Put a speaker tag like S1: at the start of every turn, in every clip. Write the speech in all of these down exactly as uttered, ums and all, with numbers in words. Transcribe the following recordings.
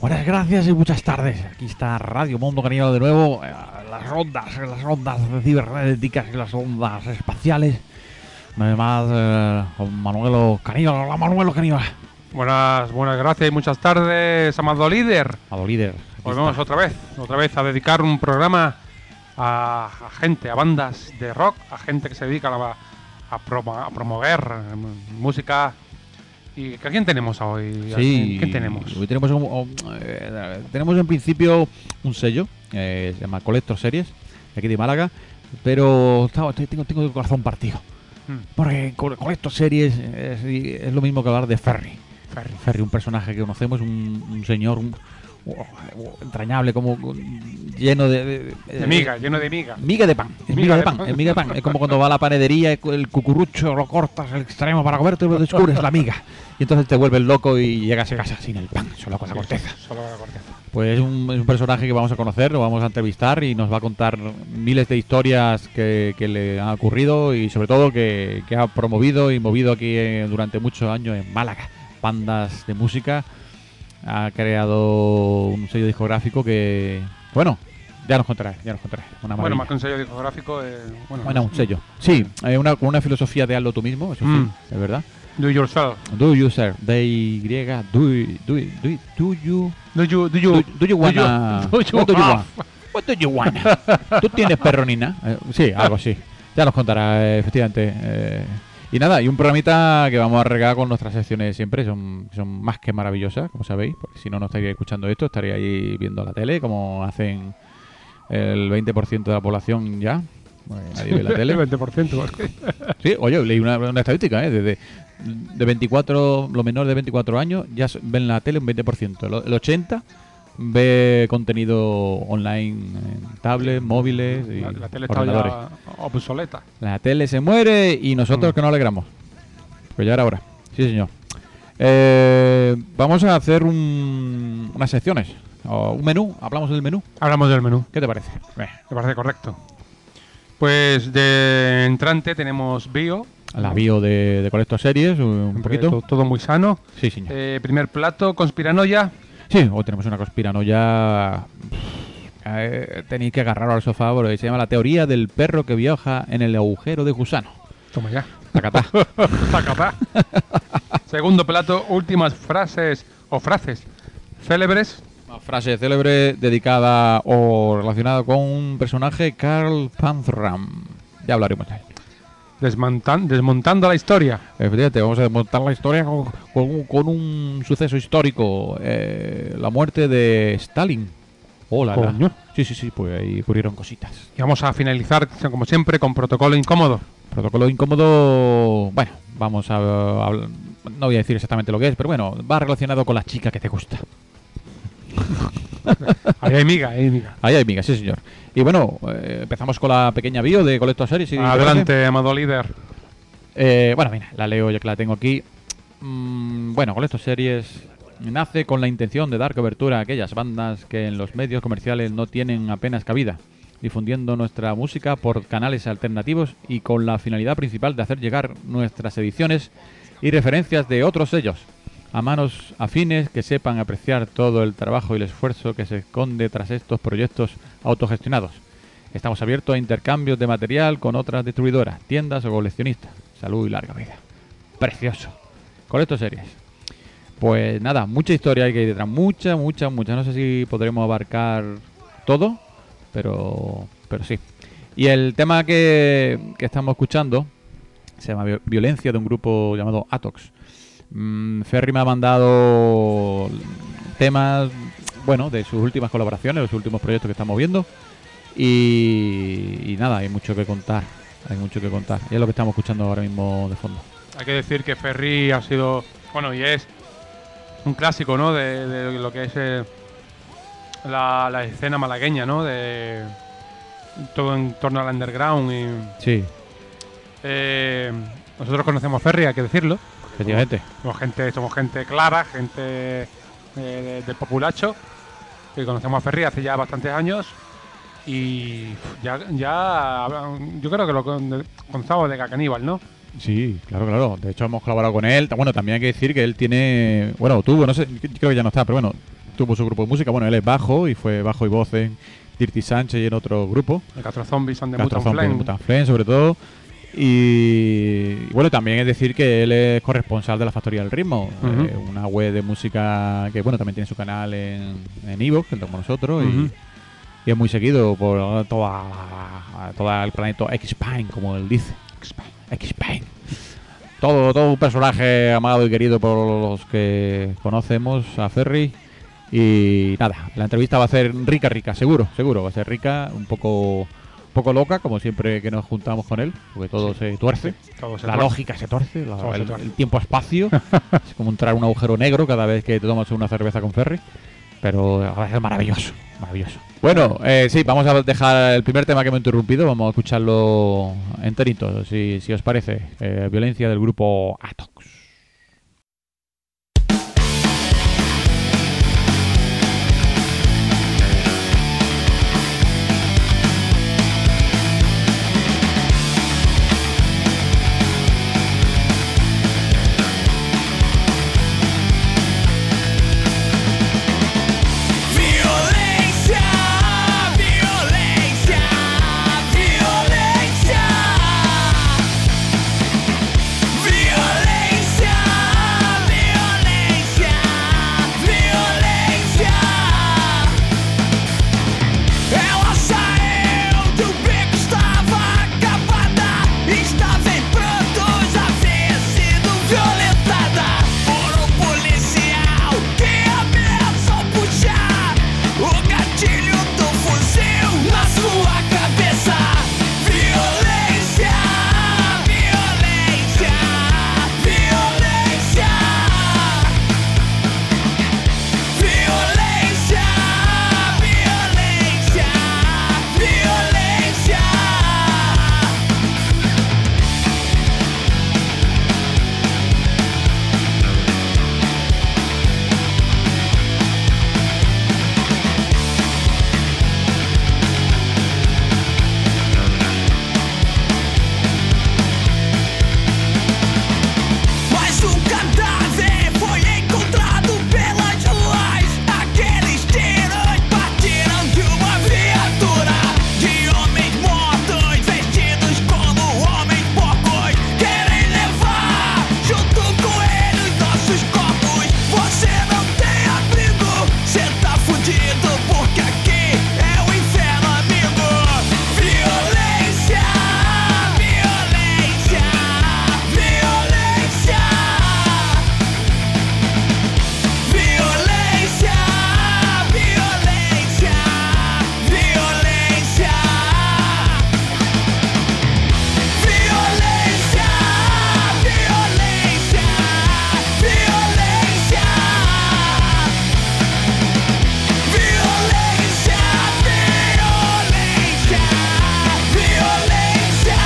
S1: Buenas gracias y muchas tardes. Aquí está Radio Mundo Caníbal de nuevo. eh, Las ondas, las ondas cibernéticas y las ondas espaciales. Además, eh, con Manuelo Caníbal. Hola, Manuelo Caníbal.
S2: Buenas, buenas gracias y muchas tardes, amado líder.
S1: Amado líder.
S2: Volvemos otra vez, otra vez a dedicar un programa a, a gente, a bandas de rock, a gente que se dedica a, a, promo, a promover eh, música. ¿Y a quién tenemos hoy?
S1: Sí,
S2: ¿Quién tenemos?
S1: Hoy tenemos, un, un, eh, tenemos en principio un sello, eh, se llama Collector Series, de aquí de Málaga, pero tengo, tengo, tengo el corazón partido.
S2: Hmm.
S1: Porque Collector Series es, es lo mismo que hablar de Ferry.
S2: Ferry.
S1: Ferry, un personaje que conocemos, un, un señor un, uh, entrañable, como lleno de... De, de,
S2: de miga, lleno de miga.
S1: Miga de pan, es miga, miga de pan, pan. Es miga de pan. Es como cuando va a la panadería, el cucurucho lo cortas al extremo para comerte y lo descubres la miga. Y entonces te vuelves loco y llegas a casa sin el pan, solo con la corteza.
S2: Solo con la corteza.
S1: Pues es un, es un personaje que vamos a conocer, lo vamos a entrevistar y nos va a contar miles de historias que, que le han ocurrido y sobre todo que, que ha promovido y movido aquí eh, durante muchos años en Málaga. Bandas de música, ha creado un sello discográfico que, bueno, ya nos contará, ya nos contará. Una
S2: bueno, más que un sello discográfico, eh, bueno,
S1: bueno, un sello. Sí, eh, una, con una filosofía de hazlo tú mismo, eso
S2: mm.
S1: sí, es verdad.
S2: Do yourself.
S1: Do yourself. De Y, do, do, do, do you,
S2: do you, do you,
S1: do, do you wanna,
S2: do you,
S1: what do you want? What do you want? ¿Tú tienes perronina? Eh, sí, algo así. Ya nos contará, eh, efectivamente. Eh, y nada, y un programita que vamos a regar con nuestras secciones siempre, son, son más que maravillosas, como sabéis, porque si no, no estaríais escuchando esto, estaríais ahí viendo la tele, como hacen el veinte por ciento de la población ya. Bueno, nadie ve la tele.
S2: El veinte por ciento.
S1: Sí, oye, leí una, una estadística, ¿eh? De, de veinticuatro, lo menor de veinticuatro años ya ven la tele un veinte por ciento. El ochenta por ciento ve contenido online en tablets, móviles y
S2: la, la tele
S1: ordenadores.
S2: Está ya obsoleta.
S1: La tele se muere y nosotros mm. que no alegramos. Pues ya era hora. Sí, señor. Eh, vamos a hacer un, unas secciones. O un menú. Hablamos del menú.
S2: Hablamos del menú.
S1: ¿Qué te parece?
S2: Me parece correcto. Pues de entrante tenemos bio.
S1: La bio de, de Collector Series, un, un poquito.
S2: Todo, todo muy sano.
S1: Sí, señor.
S2: Eh, primer plato, conspiranoia.
S1: Sí, hoy tenemos una conspiranoia. Eh, tenéis que agarraros al sofá porque se llama La teoría del perro que viaja en el agujero de gusano.
S2: Toma ya.
S1: Tacatá.
S2: Tacatá. Segundo plato, últimas frases o frases célebres.
S1: Una frase célebre dedicada o relacionada con un personaje, Carl Panzram. Ya hablaremos de él.
S2: Desmontan, desmontando la historia.
S1: Efectivamente, vamos a desmontar la historia con, con, con un suceso histórico. Eh, la muerte de Stalin. Hola,
S2: Coño.
S1: Sí, sí, sí, pues ahí ocurrieron cositas.
S2: Y vamos a finalizar, como siempre, con protocolo incómodo.
S1: Protocolo incómodo, bueno, vamos a, a... No voy a decir exactamente lo que es, pero bueno, va relacionado con la chica que te gusta.
S2: Ahí hay miga, ahí hay miga.
S1: Ahí hay miga, sí, señor. Y bueno, eh, empezamos con la pequeña bio de Collector Series. Si
S2: Adelante, amado líder.
S1: Eh, bueno, mira, la leo ya que la tengo aquí. Mm, bueno, Collector Series nace con la intención de dar cobertura a aquellas bandas que en los medios comerciales no tienen apenas cabida, difundiendo nuestra música por canales alternativos y con la finalidad principal de hacer llegar nuestras ediciones y referencias de otros sellos a manos afines que sepan apreciar todo el trabajo y el esfuerzo que se esconde tras estos proyectos autogestionados. Estamos abiertos a intercambios de material con otras distribuidoras, tiendas o coleccionistas. Salud y larga vida. Precioso. Collector Series. Pues nada, mucha historia hay que ir detrás. Mucha, mucha, mucha. No sé si podremos abarcar todo, pero, pero sí. Y el tema que, que estamos escuchando se llama Violencia, de un grupo llamado Atox. Mm, Ferry me ha mandado temas, bueno, de sus últimas colaboraciones, de sus últimos proyectos que estamos viendo. Y, y nada, hay mucho que contar. Hay mucho que contar. Y es lo que estamos escuchando ahora mismo de fondo.
S2: Hay que decir que Ferry ha sido, bueno, y es un clásico, ¿no? De, de lo que es eh, la, la escena malagueña, ¿no? De todo en torno al underground. Y,
S1: sí.
S2: Eh, nosotros conocemos Ferry, hay que decirlo.
S1: Efectivamente.
S2: Somos, somos gente, somos gente clara, gente eh, de, del populacho. Que conocemos a Ferry hace ya bastantes años. Y ya, ya yo creo que lo conozco de Caníbal, ¿no?
S1: Sí, claro, claro. De hecho, hemos colaborado con él. Bueno, también hay que decir que él tiene... Bueno, tuvo, no sé, creo que ya no está, pero bueno, tuvo su grupo de música. Bueno, él es bajo y fue bajo y voz en Dirty Sánchez y en otro grupo.
S2: El Castro Zombies and the
S1: Castro
S2: Mutant
S1: Zombies,
S2: Flame.
S1: Mutant Flame, sobre todo. Y, y bueno, también es decir que él es corresponsal de la Factoría del Ritmo,
S2: Ujú.
S1: eh, una web de música que bueno también tiene su canal en en Evox, como nosotros, y,
S2: Ujú.
S1: y es muy seguido por toda la- todo el planeta X-Pain, como él dice. X-Pain. Todo, todo un personaje amado y querido por los que conocemos a Ferry. Y nada, la entrevista va a ser rica, rica, seguro, seguro. Va a ser rica, un poco, un poco loca, como siempre que nos juntamos con él, porque todo
S2: Sí.
S1: se tuerce.
S2: Todo se
S1: La
S2: tuerce.
S1: lógica se torce, la-
S2: Todo se
S1: el,
S2: tuerce.
S1: el tiempo-espacio. Es como entrar a un agujero negro cada vez que te tomas una cerveza con Ferry. Pero es maravilloso, maravilloso. Bueno, eh, sí, vamos a dejar el primer tema que me he interrumpido. Vamos a escucharlo enterito, si, si os parece. Eh, violencia del grupo Atox.
S3: Violência, violência, violência, violência, violência, violência. Ela saiu do beco, estava acabada, estava em prantos, havia sido violentada por um policial que ameaçou puxar o gatilho do fuzil na sua cabeça. Violência, violência, violência, violência, violência, violência. Mas o cadáver foi encontrado pelas ruas. Aqueles tiros partiram de uma viatura de homens mortos vestidos como homens porcos. Querem levar junto com eles nossos corpos. Você não tem abrigo, cê tá fudido, porque aqui é o inferno, amigo. Violência, violência, violência, violência, violência, violência, violência, violência, violência, violência, violência,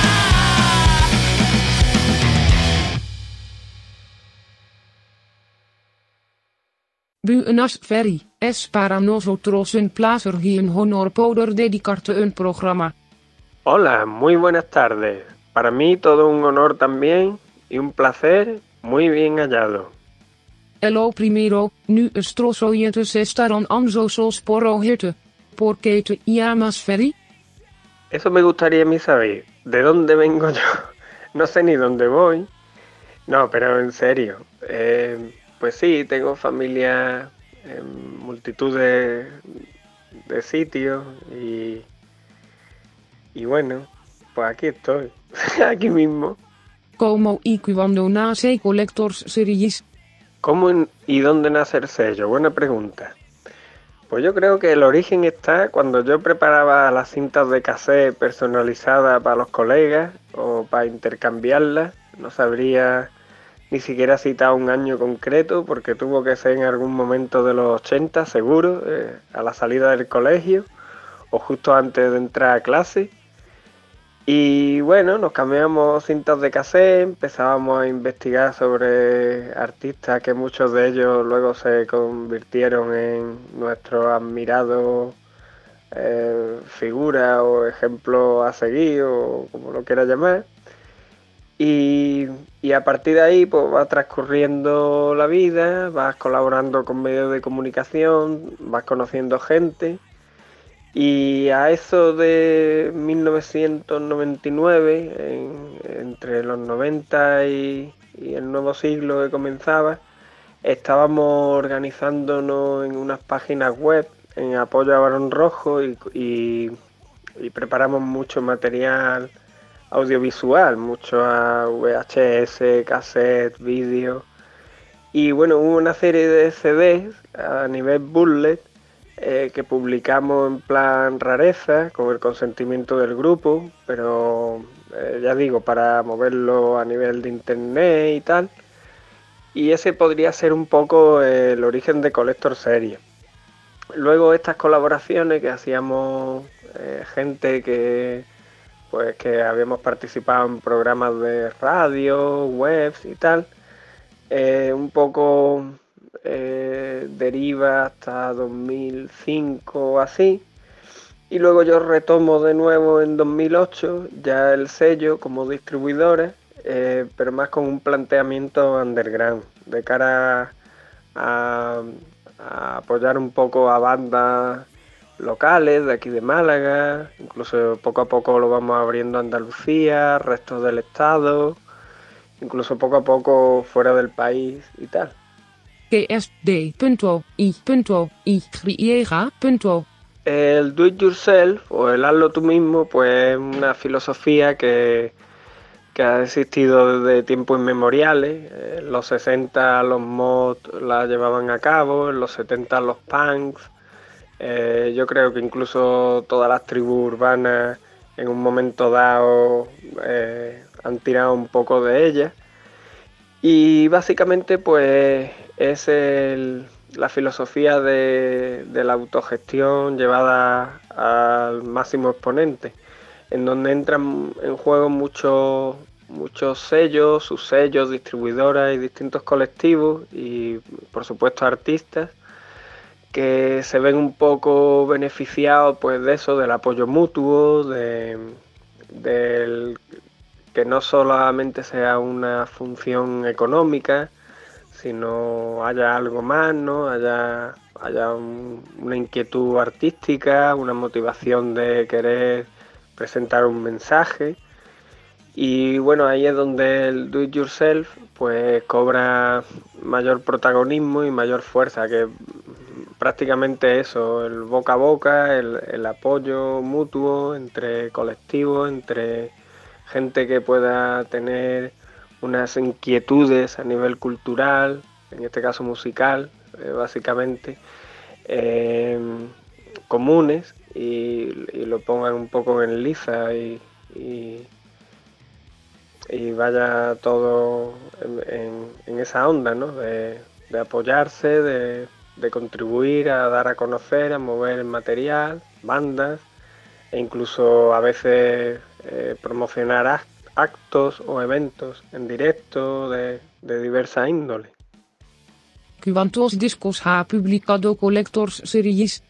S4: Buenas Ferry, es para nosotros un placer y un honor poder dedicarte un programa.
S5: Hola, muy buenas tardes. Para mí todo un honor también y un placer muy bien hallado.
S4: Hello primero, nuestros oyentes estarán ansiosos por oírte. ¿Por qué te llamas Ferry?
S5: Eso me gustaría a mí saber. ¿De dónde vengo yo? No sé ni dónde voy. No, pero en serio. Eh, pues sí, tengo familia en multitud de, de sitios y, y bueno, pues aquí estoy. Aquí mismo.
S4: Como y cuando nace Collectors Series.
S5: ¿Cómo en- y dónde nace el sello? Buena pregunta. Pues yo creo que el origen está cuando yo preparaba las cintas de cassette personalizadas para los colegas o para intercambiarlas. No sabría ni siquiera citar un año concreto porque tuvo que ser en algún momento de los ochenta seguro, eh, a la salida del colegio o justo antes de entrar a clase. Y bueno, nos cambiamos cintas de cassette, empezábamos a investigar sobre artistas que muchos de ellos luego se convirtieron en nuestros admirados eh, figuras o ejemplos a seguir o como lo quiera llamar. Y, y a partir de ahí pues va transcurriendo la vida, vas colaborando con medios de comunicación, vas conociendo gente. Y a eso de mil novecientos noventa y nueve, en- entre los noventa y, y el nuevo siglo que comenzaba, estábamos organizándonos en unas páginas web en apoyo a Barón Rojo y, y- y preparamos mucho material audiovisual, mucho a V H S, cassette, vídeo. Y bueno, hubo una serie de C Ds a nivel bullet eh, que publicamos en plan rareza, con el consentimiento del grupo, pero eh, ya digo, para moverlo a nivel de internet y tal. Y ese podría ser un poco eh, el origen de Collector Series. Luego estas colaboraciones que hacíamos eh, gente que pues que habíamos participado en programas de radio, webs y tal, eh, un poco eh, deriva hasta dos mil cinco o así. Y luego yo retomo de nuevo en dos mil ocho ya el sello como distribuidora, eh, pero más con un planteamiento underground, de cara a, a apoyar un poco a bandas locales de aquí de Málaga, incluso poco a poco lo vamos abriendo a Andalucía, resto del estado, incluso poco a poco fuera del país y tal.
S4: G S D punto I punto Y.
S5: El do it yourself o el hazlo tú mismo, pues es una filosofía que, que ha existido desde tiempos inmemoriales. En los sesenta los mods la llevaban a cabo, en los setenta los punks. Eh, yo creo que incluso todas las tribus urbanas en un momento dado eh, han tirado un poco de ellas. Y básicamente pues es el, la filosofía de, de la autogestión llevada al máximo exponente, en donde entran en juego muchos muchos sellos, subsellos, distribuidoras y distintos colectivos y por supuesto artistas que se ven un poco beneficiados pues de eso, del apoyo mutuo, de, del que no solamente sea una función económica, sino haya algo más, ¿no? Haya, haya un- una inquietud artística, una motivación de querer presentar un mensaje. Y bueno, ahí es donde el do it yourself pues cobra mayor protagonismo y mayor fuerza, que prácticamente eso, el boca a boca, el, el apoyo mutuo entre colectivos, entre gente que pueda tener unas inquietudes a nivel cultural, en este caso musical, eh, básicamente, eh, comunes y, y lo pongan un poco en liza y, y, y vaya todo en, en- en esa onda, ¿no? De, de apoyarse, de, de contribuir a dar a conocer, a mover material, bandas e incluso a veces eh, promocionar act- actos o eventos en directo de, de diversa índole.
S4: ¿Cuántos discos ha publicado Collectors Series?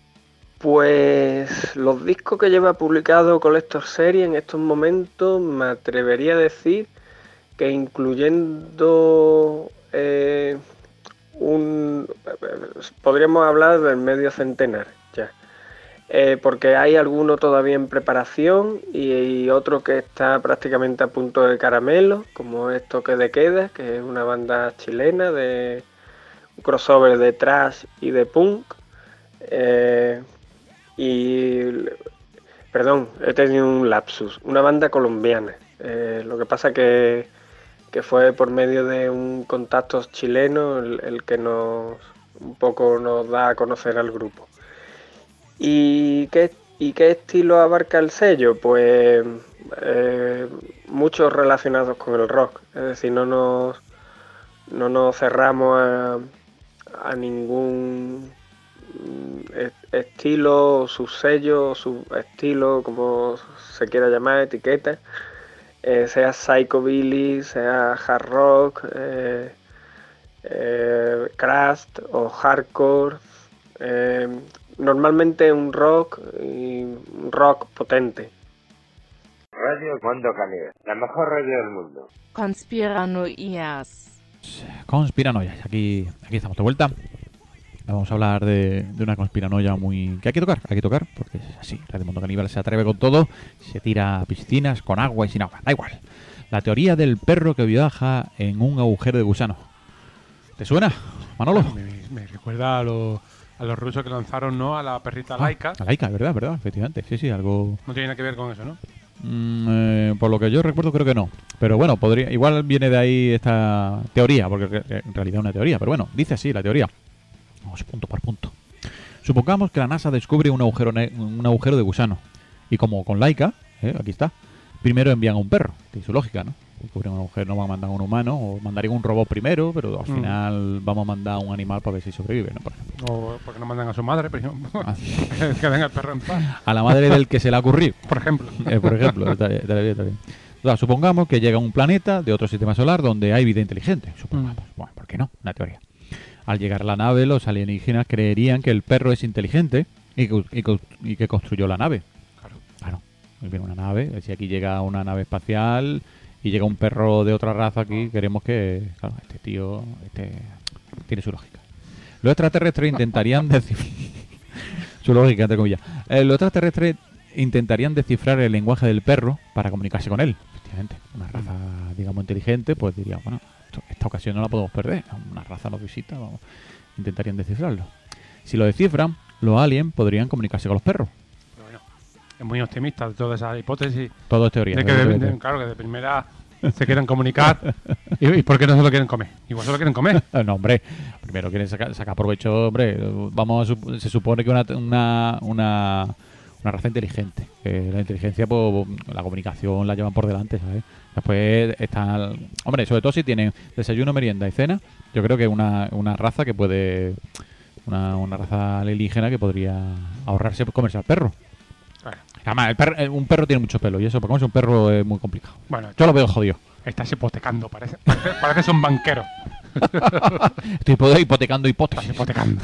S5: Pues los discos que lleva publicado Collector Series en estos momentos me atrevería a decir que incluyendo eh, un... podríamos hablar del medio centenar ya. Eh, porque hay alguno todavía en preparación y, y otro que está prácticamente a punto de caramelo, como es Toque de Queda, que es una banda chilena de un crossover de thrash y de punk. Eh, y, perdón, he tenido un lapsus, una banda colombiana. Eh, lo que pasa que, que fue por medio de un contacto chileno el, el que nos un poco nos da a conocer al grupo. ¿Y qué, y qué estilo abarca el sello? Pues eh, muchos relacionados con el rock. Es decir, no nos, no nos cerramos a, a ningún mm, e- estilo, subsello, subestilo, como se quiera llamar, etiqueta. Eh, sea psychobilly, sea hard rock, eh, eh, crust o hardcore. Eh, normalmente un rock y un rock potente.
S6: Radio Mundo Caníbal, la mejor radio del mundo.
S7: Conspiranoias.
S1: Conspiranoias. Aquí, aquí estamos de vuelta. Vamos a hablar de, de una conspiranoia muy... que hay que tocar, hay que tocar, porque es así. Radio Mundo Caníbal se atreve con todo, se tira a piscinas con agua y sin agua, da igual. La teoría del perro que viaja en un agujero de gusano. ¿Te suena, Manolo?
S2: Me, me recuerda a los, a los rusos que lanzaron, ¿no?, a la perrita
S1: Ah,
S2: Laika.
S1: a Laika, verdad, verdad, efectivamente. Sí, sí, algo...
S2: No tiene nada que ver con eso, ¿no?
S1: Mm, eh, por lo que yo recuerdo, creo que no. Pero bueno, podría, igual viene de ahí esta teoría, porque en realidad es una teoría. Pero bueno, dice así la teoría. Vamos punto por punto. Supongamos que la NASA descubre un agujero, ne- un agujero de gusano. Y como con Laika, eh, aquí está, primero envían a un perro. Tiene su lógica, ¿no? Descubren un agujero, no van a mandar a un humano, o mandarían un robot primero, pero al
S2: Mm.
S1: final vamos a mandar a un animal para ver si sobrevive, ¿no? Por ejemplo.
S2: O porque no mandan a su madre, pero
S1: Ah.
S2: que den al perro en paz,
S1: A la madre del que se le ha ocurrido.
S2: por ejemplo.
S1: Eh, por ejemplo, está, está bien, está bien. O sea, supongamos que llega a un planeta de otro sistema solar donde hay vida inteligente. Supongamos.
S2: Mm.
S1: Bueno, ¿por qué no? Una teoría. Al llegar a la nave, los alienígenas creerían que el perro es inteligente y que, y que- y que construyó la nave.
S2: Claro.
S1: Claro. Viene una nave. Si aquí llega una nave espacial y llega un perro de otra raza aquí, queremos que... Claro, este tío este tiene su lógica. Los extraterrestres intentarían decir... su lógica, entre comillas. Eh, los extraterrestres intentarían descifrar el lenguaje del perro para comunicarse con él. Efectivamente, una raza, digamos, inteligente, pues diría, bueno, esto- esta ocasión no la podemos perder. Una raza nos visita, vamos, intentarían descifrarlo. Si lo descifran, los aliens podrían comunicarse con los perros.
S2: Pero bueno, es muy optimista de toda esa hipótesis.
S1: Todo es teoría.
S2: De que,
S1: todo es
S2: de-
S1: teoría.
S2: de- claro, que de primera se quieran comunicar. ¿Y, y por qué no se lo quieren comer? Igual se lo quieren comer.
S1: Eh, No, hombre, primero quieren sacar, sacar provecho, hombre. Vamos a sup- se supone que una, una, una, una raza inteligente. Que la inteligencia, pues, la comunicación la llevan por delante, ¿sabes? Después está, hombre, sobre todo si tienen desayuno, merienda y cena, yo creo que es una, una raza que puede, una, una raza alienígena que podría ahorrarse comerse al perro.
S2: Claro.
S1: Además, el perro- eh, un perro tiene mucho pelo y eso, para comerse un perro es muy complicado.
S2: Bueno,
S1: Yo lo veo jodido.
S2: estás hipotecando, parece. Parece, parece que es un banquero.
S1: Estoy hipo- hipotecando
S2: Estás
S1: hipótesis.
S2: hipotecando.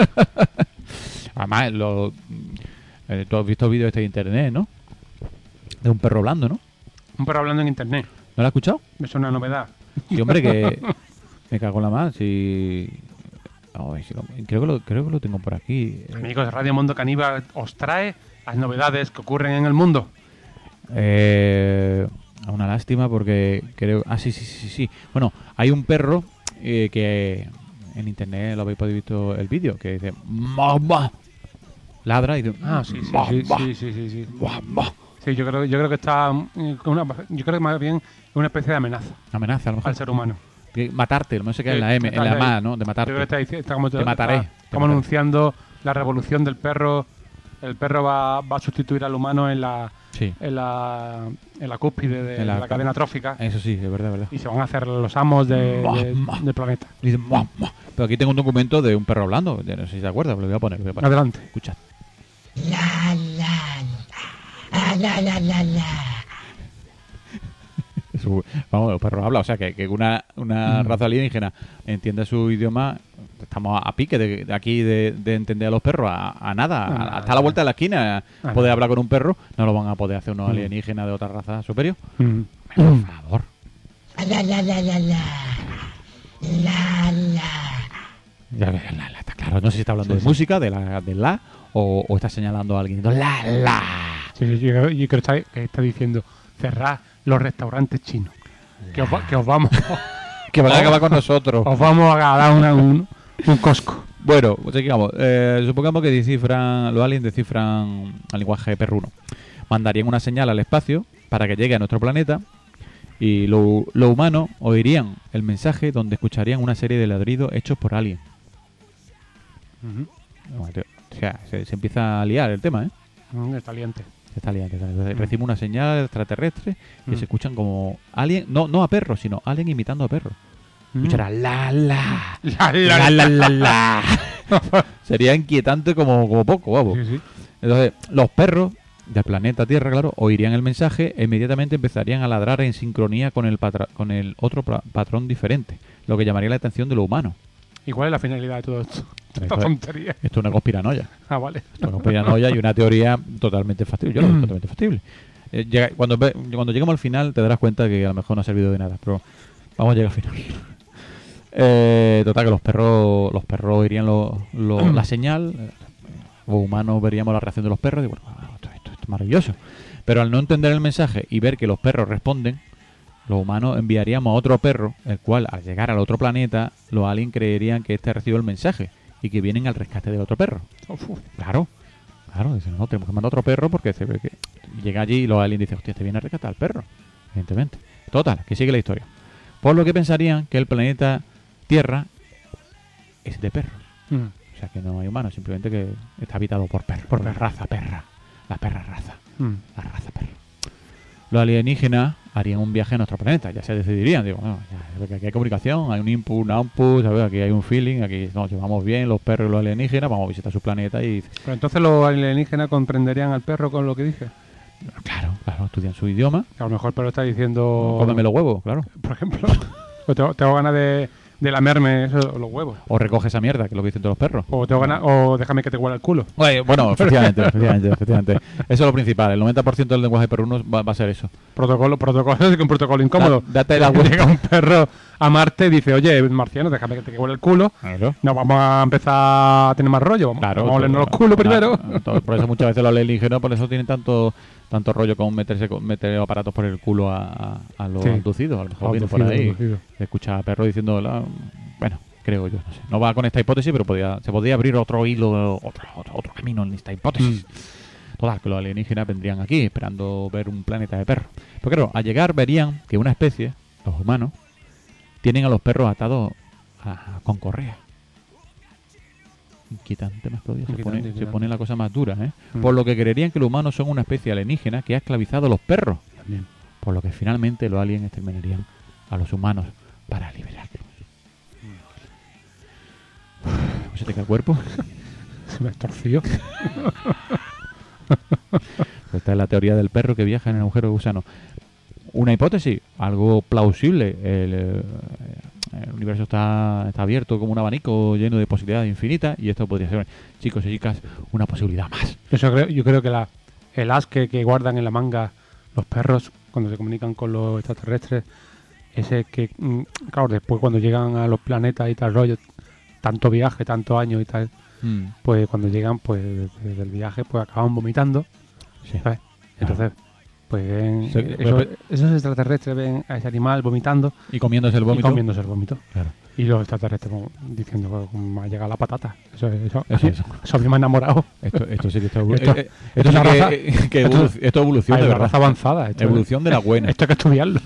S1: Además, lo, eh, tú has visto vídeos este de internet, ¿no? De un perro hablando, ¿no?
S2: Un perro hablando en internet.
S1: ¿No lo has escuchado?
S2: Es una novedad.
S1: Sí, hombre, que me cago en la más. Si... Ay, si lo- creo, que lo, creo que lo tengo por aquí. Eh,
S2: Amigos de Radio Mundo Caníbal os trae las novedades que ocurren en el mundo.
S1: Eh, una lástima porque creo... Ah, sí, sí, sí, sí. Bueno, hay un perro eh, que en internet lo habéis podido visto el vídeo, que dice... "Mamá". Ladra y dice...
S2: Ah, sí, sí,
S1: "Mamá".
S2: sí, sí, sí, sí, sí.
S1: Mamá.
S2: Sí, yo creo, yo creo que está, mm, con una, yo creo que más bien es una especie de amenaza
S1: Amenaza, a lo mejor.
S2: al ser humano.
S1: Que matarte, no sé qué
S2: Sí,
S1: es la M, en la
S2: matarle.
S1: Ma, ¿no? De
S2: Yo
S1: matarte.
S2: creo que está, dici- está como,
S1: Te mataré,
S2: está
S1: te
S2: como
S1: mataré.
S2: anunciando la revolución del perro. El perro va, va a sustituir al humano en la,
S1: Sí,
S2: en la, en la cúspide de
S1: En
S2: la,
S1: la-
S2: cadena trófica
S1: eso sí, es verdad, es verdad.
S2: y se van a hacer los amos de,
S1: Mua,
S2: de-
S1: mua.
S2: del planeta.
S1: Dice, "Mua, mua". Pero aquí tengo un documento de un perro hablando. Ya no sé si te acuerdas, pero lo voy a poner. Lo voy a poner.
S2: Adelante.
S1: Escuchad. Su- vamos, el perro habla. O sea, que, que una, una
S2: Mm.
S1: raza alienígena entienda su idioma. Estamos a pique de, de aquí de, de entender a los perros a, a nada.
S2: A
S1: a-
S2: nada.
S1: hasta a la vuelta de la esquina.
S2: A
S1: Poder
S2: nada.
S1: hablar con un perro. No lo van a poder hacer unos
S2: Mm.
S1: alienígenas de otra raza superior.
S2: Mm.
S1: Por favor. Ya, la, la, la, está claro. No sé si está hablando
S2: Sí,
S1: de
S2: sí.
S1: música, de la, de la o, o está señalando a alguien. diciendo, La, la.
S2: Sí, sí, yo, creo- yo creo que está, que está diciendo cerrar los restaurantes chinos. Que os, va- que os vamos
S1: Que van a acabar con nosotros.
S2: os vamos a dar una- un, un cosco.
S1: Bueno, pues sigamos. Eh, supongamos que descifran, los aliens descifran el lenguaje perruno. Mandarían una señal al espacio para que llegue a nuestro planeta y los lo humanos oirían el mensaje donde escucharían una serie de ladridos hechos por aliens.
S2: Ujú.
S1: Bueno, tío, o sea, se, se empieza a liar el tema, ¿eh?
S2: Mm, está liante.
S1: Se está liando. está liando.
S2: Mm.
S1: Recibimos una señal extraterrestre y
S2: Mm.
S1: se escuchan como alien, no, no a perros, sino alien imitando a perros.
S2: Mm.
S1: Escuchará la la
S2: La,
S1: la la la la. Sería inquietante como, como poco, vamos.
S2: Sí, sí.
S1: Entonces, los perros del planeta Tierra, claro, oirían el mensaje e inmediatamente empezarían a ladrar en sincronía con el patra- con el otro pra- patrón diferente, lo que llamaría la atención de lo humano.
S2: ¿Y cuál es la finalidad de todo esto? Esta
S1: Esto es-
S2: tontería.
S1: Esto es una conspiranoia.
S2: Ah, vale.
S1: Esto es una conspiranoia y una teoría totalmente factible. Yo lo veo totalmente factible. Eh, llega- cuando, ve- cuando lleguemos al final te darás cuenta que a lo mejor no ha servido de nada, pero vamos a llegar al final. Eh, total, que los perros los perros irían lo- lo- la señal, eh, los humanos veríamos la reacción de los perros y bueno, esto, esto- esto es maravilloso. Pero al no entender el mensaje y ver que los perros responden, los humanos enviaríamos a otro perro, el cual al llegar al otro planeta, los aliens creerían que este recibió el mensaje y que vienen al rescate del otro perro. Claro, claro, dicen, no, tenemos que mandar otro perro porque se ve que llega allí y los aliens dicen, hostia, te viene a rescatar al perro, evidentemente. Total, que sigue la historia. Por lo que pensarían que el planeta Tierra es de perros.
S2: Mm.
S1: O sea, que no hay humanos, simplemente que está habitado por perros, por la raza perra, la perra raza,
S2: Mm.
S1: la raza perra. Los alienígenas harían un viaje a nuestro planeta, ya se decidirían, digo, no, ya, porque aquí hay comunicación, hay un input, un output, ¿sabes? Aquí hay un feeling, aquí nos llevamos bien los perros y los alienígenas, vamos a visitar su planeta y
S2: Pero entonces los alienígenas comprenderían al perro con lo que dije.
S1: claro, claro, estudian su idioma,
S2: Que a lo mejor el perro está diciendo,
S1: cómeme los huevos, claro,
S2: por ejemplo, o tengo, tengo ganas de, de lamerme eso, los huevos.
S1: o recoge esa mierda, que es lo que dicen todos los perros.
S2: O tengo ganas, o déjame que te huela el culo.
S1: Bueno, bueno, efectivamente, efectivamente, efectivamente. Eso es lo principal, el noventa por ciento del lenguaje perruno va, va a ser eso.
S2: Protocolo, protocolo, es que un protocolo incómodo.
S1: Da- date la vuelta.
S2: Llega un perro a Marte y dice, oye, marciano, déjame que te huele el culo.
S1: Claro.
S2: No, vamos a empezar a tener más rollo. Vamos,
S1: Claro,
S2: vamos a olernos los
S1: todo-
S2: culos primero.
S1: claro, todo- por eso muchas veces los alienígenas, por eso tienen tanto tanto rollo con meterse con- meter aparatos por el culo a, a, a los
S2: Sí.
S1: abducidos. A lo mejor viene por
S2: Abducido,
S1: ahí.
S2: abducido.
S1: Se escucha a perros diciendo, la- bueno, creo yo, no sé. No va con esta hipótesis, pero podría, se podría abrir otro hilo, otro, otro, otro camino en esta hipótesis. Total, que los alienígenas vendrían aquí esperando ver un planeta de perros. Pero claro, al llegar verían que una especie, los humanos, tienen a los perros atados a- con correa. Inquietante más todavía. Se
S2: Inquietante,
S1: pone, se
S2: inquietante.
S1: pone la cosa más dura, ¿eh?
S2: Mm.
S1: Por lo que creerían que los humanos son una especie alienígena que ha esclavizado a los perros.
S2: También.
S1: Por lo que finalmente los aliens exterminarían a los humanos para liberarlos. ¿Cómo se te cae el cuerpo?
S2: Se me torció.
S1: Esta es la teoría del perro que viaja en el agujero de gusano. Una hipótesis, algo plausible. El, eh, el universo está, está abierto como un abanico lleno de posibilidades infinitas y esto podría ser, chicos y chicas, una posibilidad más.
S2: Eso creo, yo creo que la, el as que, que guardan en la manga los perros cuando se comunican con los extraterrestres, ese que, mm, claro, después cuando llegan a los planetas y tal rollo, tanto viaje, tantos años y tal,
S1: Mm,
S2: pues cuando llegan pues desde el viaje pues acaban vomitando,
S1: sí.
S2: ¿sabes? Entonces, pues ven,
S1: Se-
S2: eh, esos, esos extraterrestres ven a ese animal vomitando
S1: Y comiéndose el
S2: y
S1: vómito.
S2: comiéndose el vómito.
S1: Claro.
S2: Y los extraterrestres como diciendo que me ha llegado la patata. Eso, eso,
S1: Eso, eso.
S2: eso a mí me ha enamorado.
S1: Esto, esto sí que está evolu-
S2: Esto-
S1: eh, eh,
S2: esto
S1: esto
S2: es una
S1: sí que-
S2: raza-
S1: que, que
S2: esto-
S1: evolu- esto es evolución
S2: Hay
S1: de
S2: una
S1: verdad.
S2: raza avanzada. Esto,
S1: Evolución de la buena.
S2: esto hay que estudiarlo.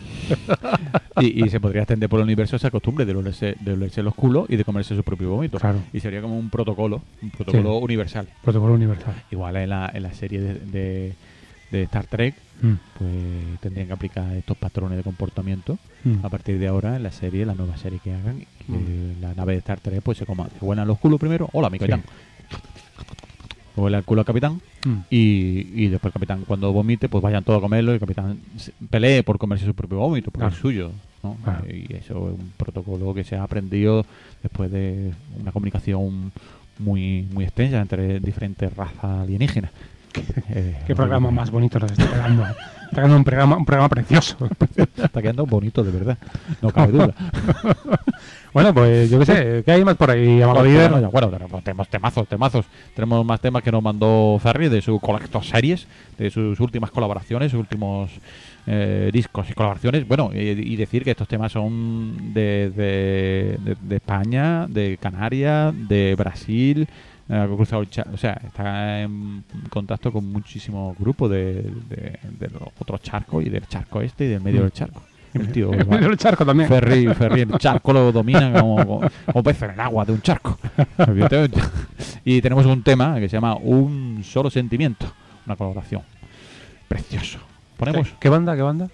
S1: Y, y se podría extender por el universo esa costumbre de olerse, de olerse los culos y de comerse su propio vómito.
S2: Claro.
S1: Y sería como un protocolo, un protocolo
S2: Sí.
S1: universal.
S2: Protocolo universal.
S1: Igual en la, en la serie de, de, de Star Trek,
S2: Mm.
S1: pues tendrían que aplicar estos patrones de comportamiento
S2: Mm.
S1: a partir de ahora en la serie, la nueva serie que hagan. Y que
S2: Mm.
S1: la nave de Star Trek pues se coma, se huelan los culos primero. Hola, mi
S2: Sí.
S1: capitán. Huele el culo al capitán.
S2: Mm.
S1: Y, y después el capitán cuando vomite pues vayan todos a comerlo y el capitán se- pelee por comerse su propio vómito porque
S2: Claro.
S1: es suyo, ¿no?
S2: Claro.
S1: Eh, y eso es un protocolo que se ha aprendido después de una comunicación muy muy extensa entre diferentes razas alienígenas. Eh,
S2: Qué programa más bonito nos está quedando. eh. Está quedando un programa, un programa precioso.
S1: está quedando bonito de verdad, no cabe duda.
S2: Bueno, pues yo qué sé. ¿Qué hay más por ahí, amado líder?
S1: Bueno, bueno, tenemos, tenemos temazos, temazos. Tenemos más temas que nos mandó Ferry de su Collector Series, de sus últimas colaboraciones, sus últimos eh, discos y colaboraciones. Bueno, y, y decir que estos temas son de, de, de- de España, de Canarias, de Brasil. eh, ha cruzado el cha- o sea, está en contacto con muchísimos grupos de, de, de los otros charcos y del charco este y del medio
S2: Mm.
S1: del charco. El tío,
S2: En medio del charco también.
S1: Ferry, Ferry el charco lo domina como, como, como pez en el agua de un charco. Evidentemente. Y tenemos un tema que se llama Un Solo Sentimiento, una colaboración. Precioso. Ponemos
S2: ¿Qué, qué banda? ¿Qué banda?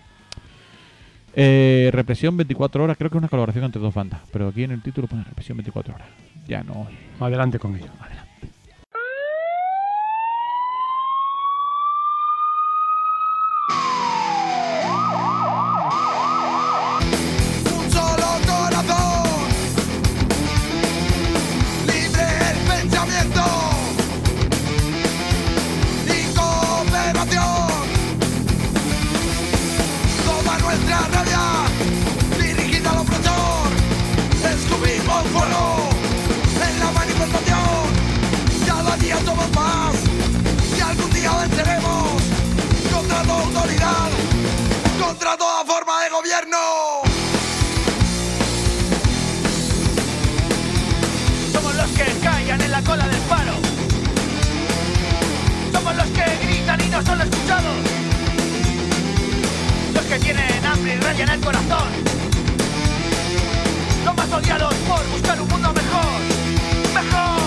S1: eh, Represión veinticuatro horas, creo que es una colaboración entre dos bandas, pero aquí en el título pone Represión veinticuatro horas. Ya no.
S2: Adelante con ello.
S1: Adelante.
S3: Un solo corazón, libre el pensamiento y cooperación, somos más y algún día venceremos contra toda autoridad, contra toda forma de gobierno.
S7: Somos los que callan en la cola del paro. Somos los que gritan y no son escuchados. Los que tienen hambre y rayan el corazón. Los más odiados por buscar un mundo mejor. ¡Mejor!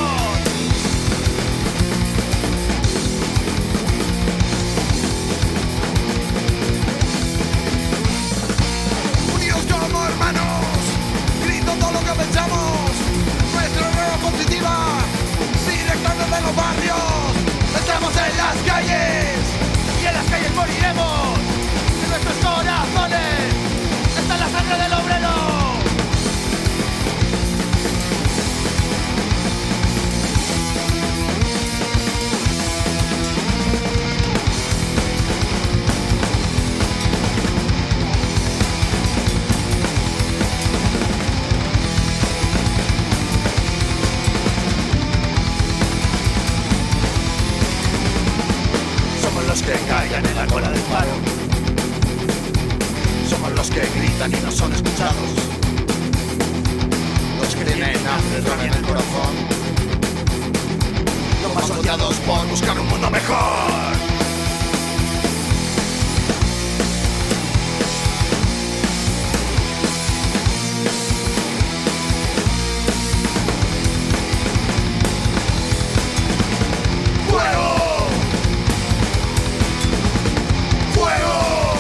S3: Unidos como hermanos, grito todo lo que pensamos. Nuestra nueva positiva, directa desde los barrios. Estamos en las calles
S7: Y en las calles moriremos. En nuestros corazones está la sangre del obrero.
S3: Somos los que callan en la cola del paro. Somos los que gritan y no son escuchados. Los que tienen hambre, rabia en el corazón. Los más odiados por buscar un mundo mejor. ¡Fuego! ¡Fuego!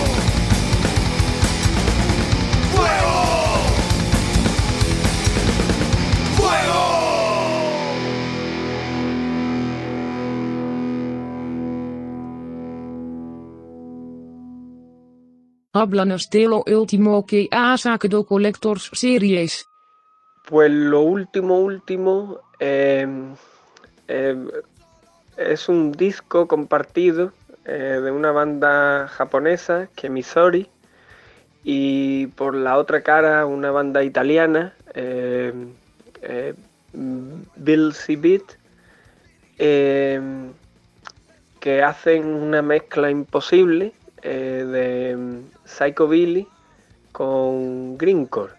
S3: ¡Fuego! ¡Fuego!
S4: Háblanos de lo último que ha sacado Collectors Series.
S5: Pues lo último, último, eh, eh, es un disco compartido eh, de una banda japonesa, que Misori, y por la otra cara una banda italiana, eh, eh, Bill C. Beat, eh, que hacen una mezcla imposible eh, de Psychobilly con Grindcore.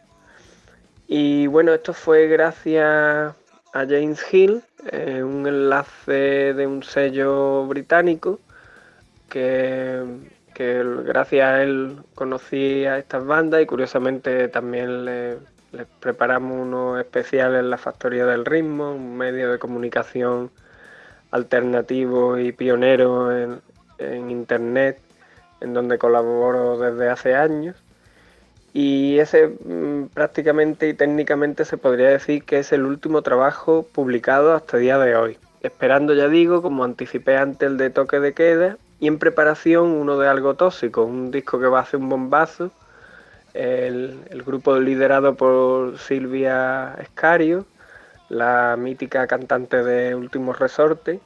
S5: Y bueno, esto fue gracias a James Hill, eh, un enlace de un sello británico que, que gracias a él conocí a estas bandas y curiosamente también le- les preparamos unos especiales en la Factoría del Ritmo, un medio de comunicación alternativo y pionero en, en internet, en donde colaboro desde hace años. Y ese mm, prácticamente y técnicamente se podría decir que es el último trabajo publicado hasta el día de hoy. Esperando, ya digo, como anticipé antes, el de Toque de Queda, y en preparación uno de Algo Tóxico, un disco que va a hacer un bombazo. El, el grupo liderado por Silvia Escario, la mítica cantante de Último Resorte.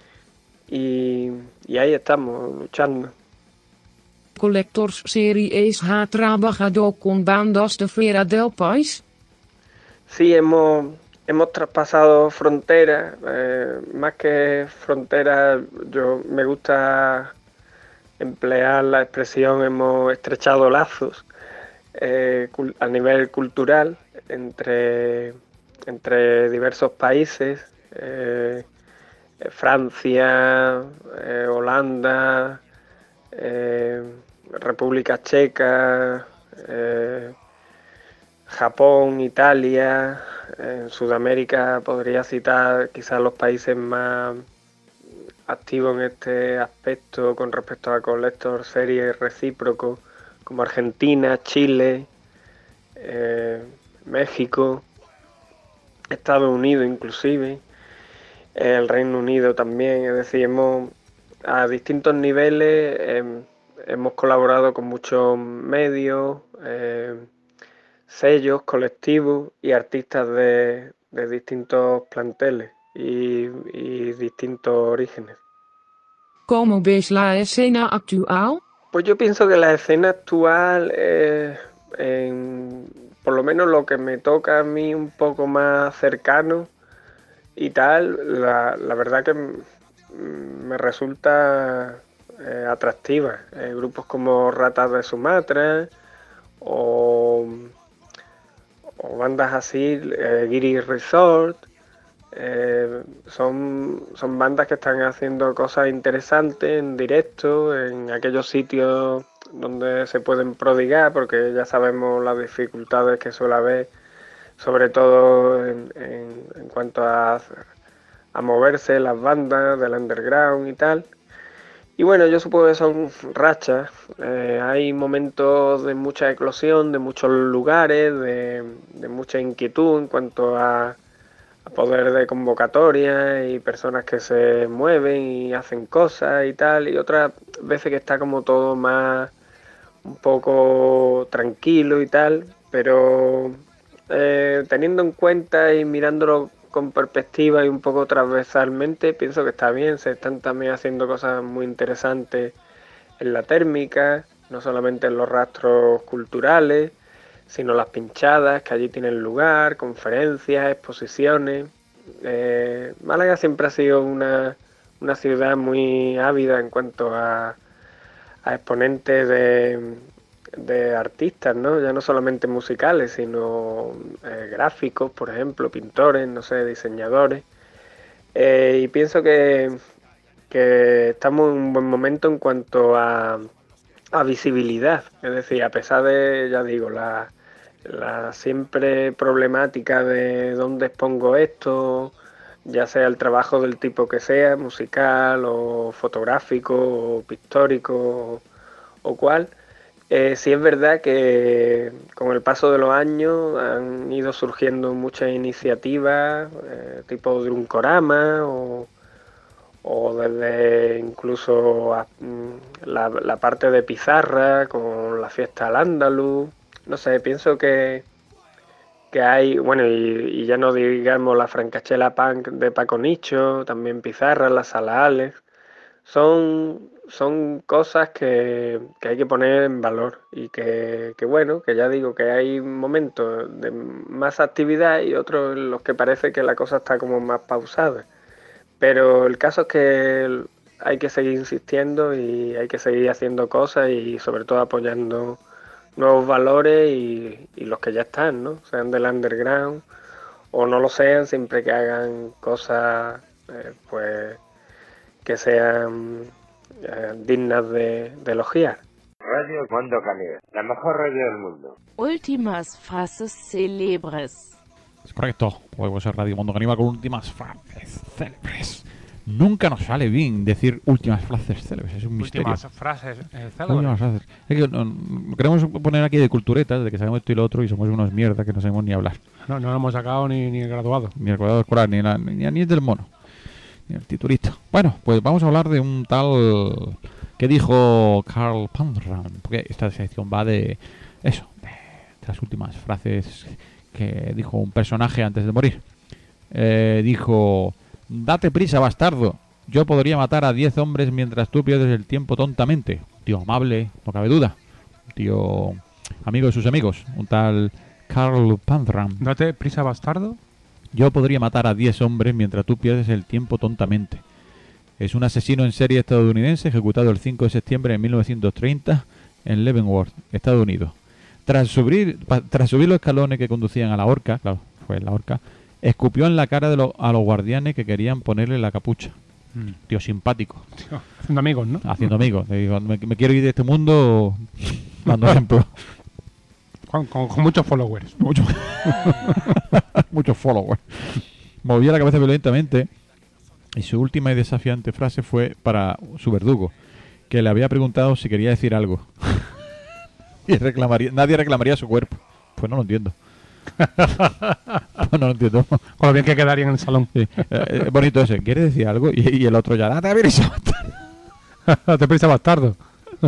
S5: Y, y ahí estamos, luchando.
S4: Collectors Series ha trabajado con bandas de fuera del país.
S5: Sí, hemos, hemos traspasado fronteras, eh, más que fronteras, yo me gusta emplear la expresión hemos estrechado lazos eh, cul- a nivel cultural entre, entre diversos países, eh, eh, Francia, eh, Holanda, eh, República Checa, eh, Japón, Italia. En Sudamérica podría citar quizás los países más activos en este aspecto con respecto a Collector Series recíprocos, como Argentina, Chile, eh, México, Estados Unidos inclusive, el Reino Unido también. Es decir, hemos a distintos niveles eh, hemos colaborado con muchos medios, eh, sellos, colectivos y artistas de, de distintos planteles y, y distintos orígenes.
S4: ¿Cómo ves la escena actual?
S5: Pues yo pienso que la escena actual, eh, en, por lo menos lo que me toca a mí un poco más cercano, y tal, la, la verdad que m- me resulta eh, atractiva. Eh, grupos como Ratas de Sumatra o, o bandas así, eh, Giri Resort, eh, son, son bandas que están haciendo cosas interesantes en directo, en aquellos sitios donde se pueden prodigar, porque ya sabemos las dificultades que suele haber, sobre todo en, en- en cuanto a, a moverse las bandas del underground y tal. Y bueno, yo supongo que son rachas. Eh, hay momentos de mucha eclosión, de muchos lugares, de, de mucha inquietud en cuanto a, a poder de convocatoria y personas que se mueven y hacen cosas y tal. Y otras veces que está como todo más un poco tranquilo y tal. Pero eh, teniendo en cuenta y mirándolo con perspectiva y un poco transversalmente, pienso que está bien. Se están también haciendo cosas muy interesantes en la térmica, no solamente en los rastros culturales, sino las pinchadas que allí tienen lugar, conferencias, exposiciones. Eh, Málaga siempre ha sido una, una ciudad muy ávida en cuanto a, a exponentes de, de artistas, ¿no? Ya no solamente musicales, sino eh, gráficos, por ejemplo, pintores, no sé, diseñadores. Eh, y pienso que, que estamos en un buen momento en cuanto a, a visibilidad. Es decir, a pesar de, ya digo, la, la siempre problemática de dónde expongo esto, ya sea el trabajo del tipo que sea, musical o fotográfico o pictórico o, o cual, eh, sí es verdad que con el paso de los años han ido surgiendo muchas iniciativas, eh, tipo Drunkorama o, o desde incluso a- mm, la, la parte de pizarra con la fiesta al andaluz. No sé, pienso que, que hay, bueno, y, y ya no digamos la francachela punk de Paco Nicho, también pizarra, la sala Alex. Son, son cosas que, que hay que poner en valor y que, que, bueno, que ya digo que hay momentos de más actividad y otros en los que parece que la cosa está como más pausada. Pero el caso es que hay que seguir insistiendo y hay que seguir haciendo cosas y sobre todo apoyando nuevos valores y, y los que ya están, ¿no? Sean del underground o no lo sean, siempre que hagan cosas eh, pues que sean eh, dignas de, de elogiar.
S6: Radio Mundo Caníbal, la mejor radio del mundo.
S8: Últimas frases célebres.
S1: Es correcto, podemos ser Radio Mundo Caníbal con últimas frases célebres. Nunca nos sale bien decir últimas frases célebres, es un misterio.
S2: Últimas frases eh, célebres.
S1: Últimas frases. Es que no, no, queremos poner aquí de culturetas, de que sabemos esto y lo otro, y somos unos mierda que no sabemos ni hablar.
S2: No, no lo hemos sacado ni, ni el graduado.
S1: Ni el cuadrado escolar, ni, la, ni, ni el del mono, ni el titulista. Bueno, pues vamos a hablar de un tal que dijo Karl Pandran, porque esta sección va de eso, de, de las últimas frases que dijo un personaje antes de morir. Eh, dijo: date prisa, bastardo. Yo podría matar a diez hombres mientras tú pierdes el tiempo tontamente. Tío amable, no cabe duda. Tío amigo de sus amigos. Un tal Karl Pandran.
S2: Date prisa, bastardo.
S1: Yo podría matar a diez hombres mientras tú pierdes el tiempo tontamente. Es un asesino en serie estadounidense ejecutado el cinco de septiembre de mil novecientos treinta en Leavenworth, Estados Unidos. Tras subir, pa, tras subir los escalones que conducían a la horca, claro, fue la horca, escupió en la cara de lo, a los guardianes que querían ponerle la capucha.
S2: Mm.
S1: Tío simpático.
S2: Tío, haciendo amigos, ¿no?
S1: Haciendo amigos. Le digo, me, me quiero ir de este mundo dando ejemplo.
S2: Con, con, con muchos followers.
S1: Mucho. Muchos followers. Movía la cabeza violentamente y su última y desafiante frase fue para su verdugo, que le había preguntado si quería decir algo. Y reclamaría, nadie reclamaría su cuerpo. Pues no lo entiendo. Pues no lo entiendo.
S2: Con lo bien que quedaría en el salón.
S1: Sí. Eh, es bonito ese. ¿Quiere decir algo? Y, y el otro ya, date prisa.
S2: Date prisa, bastardo.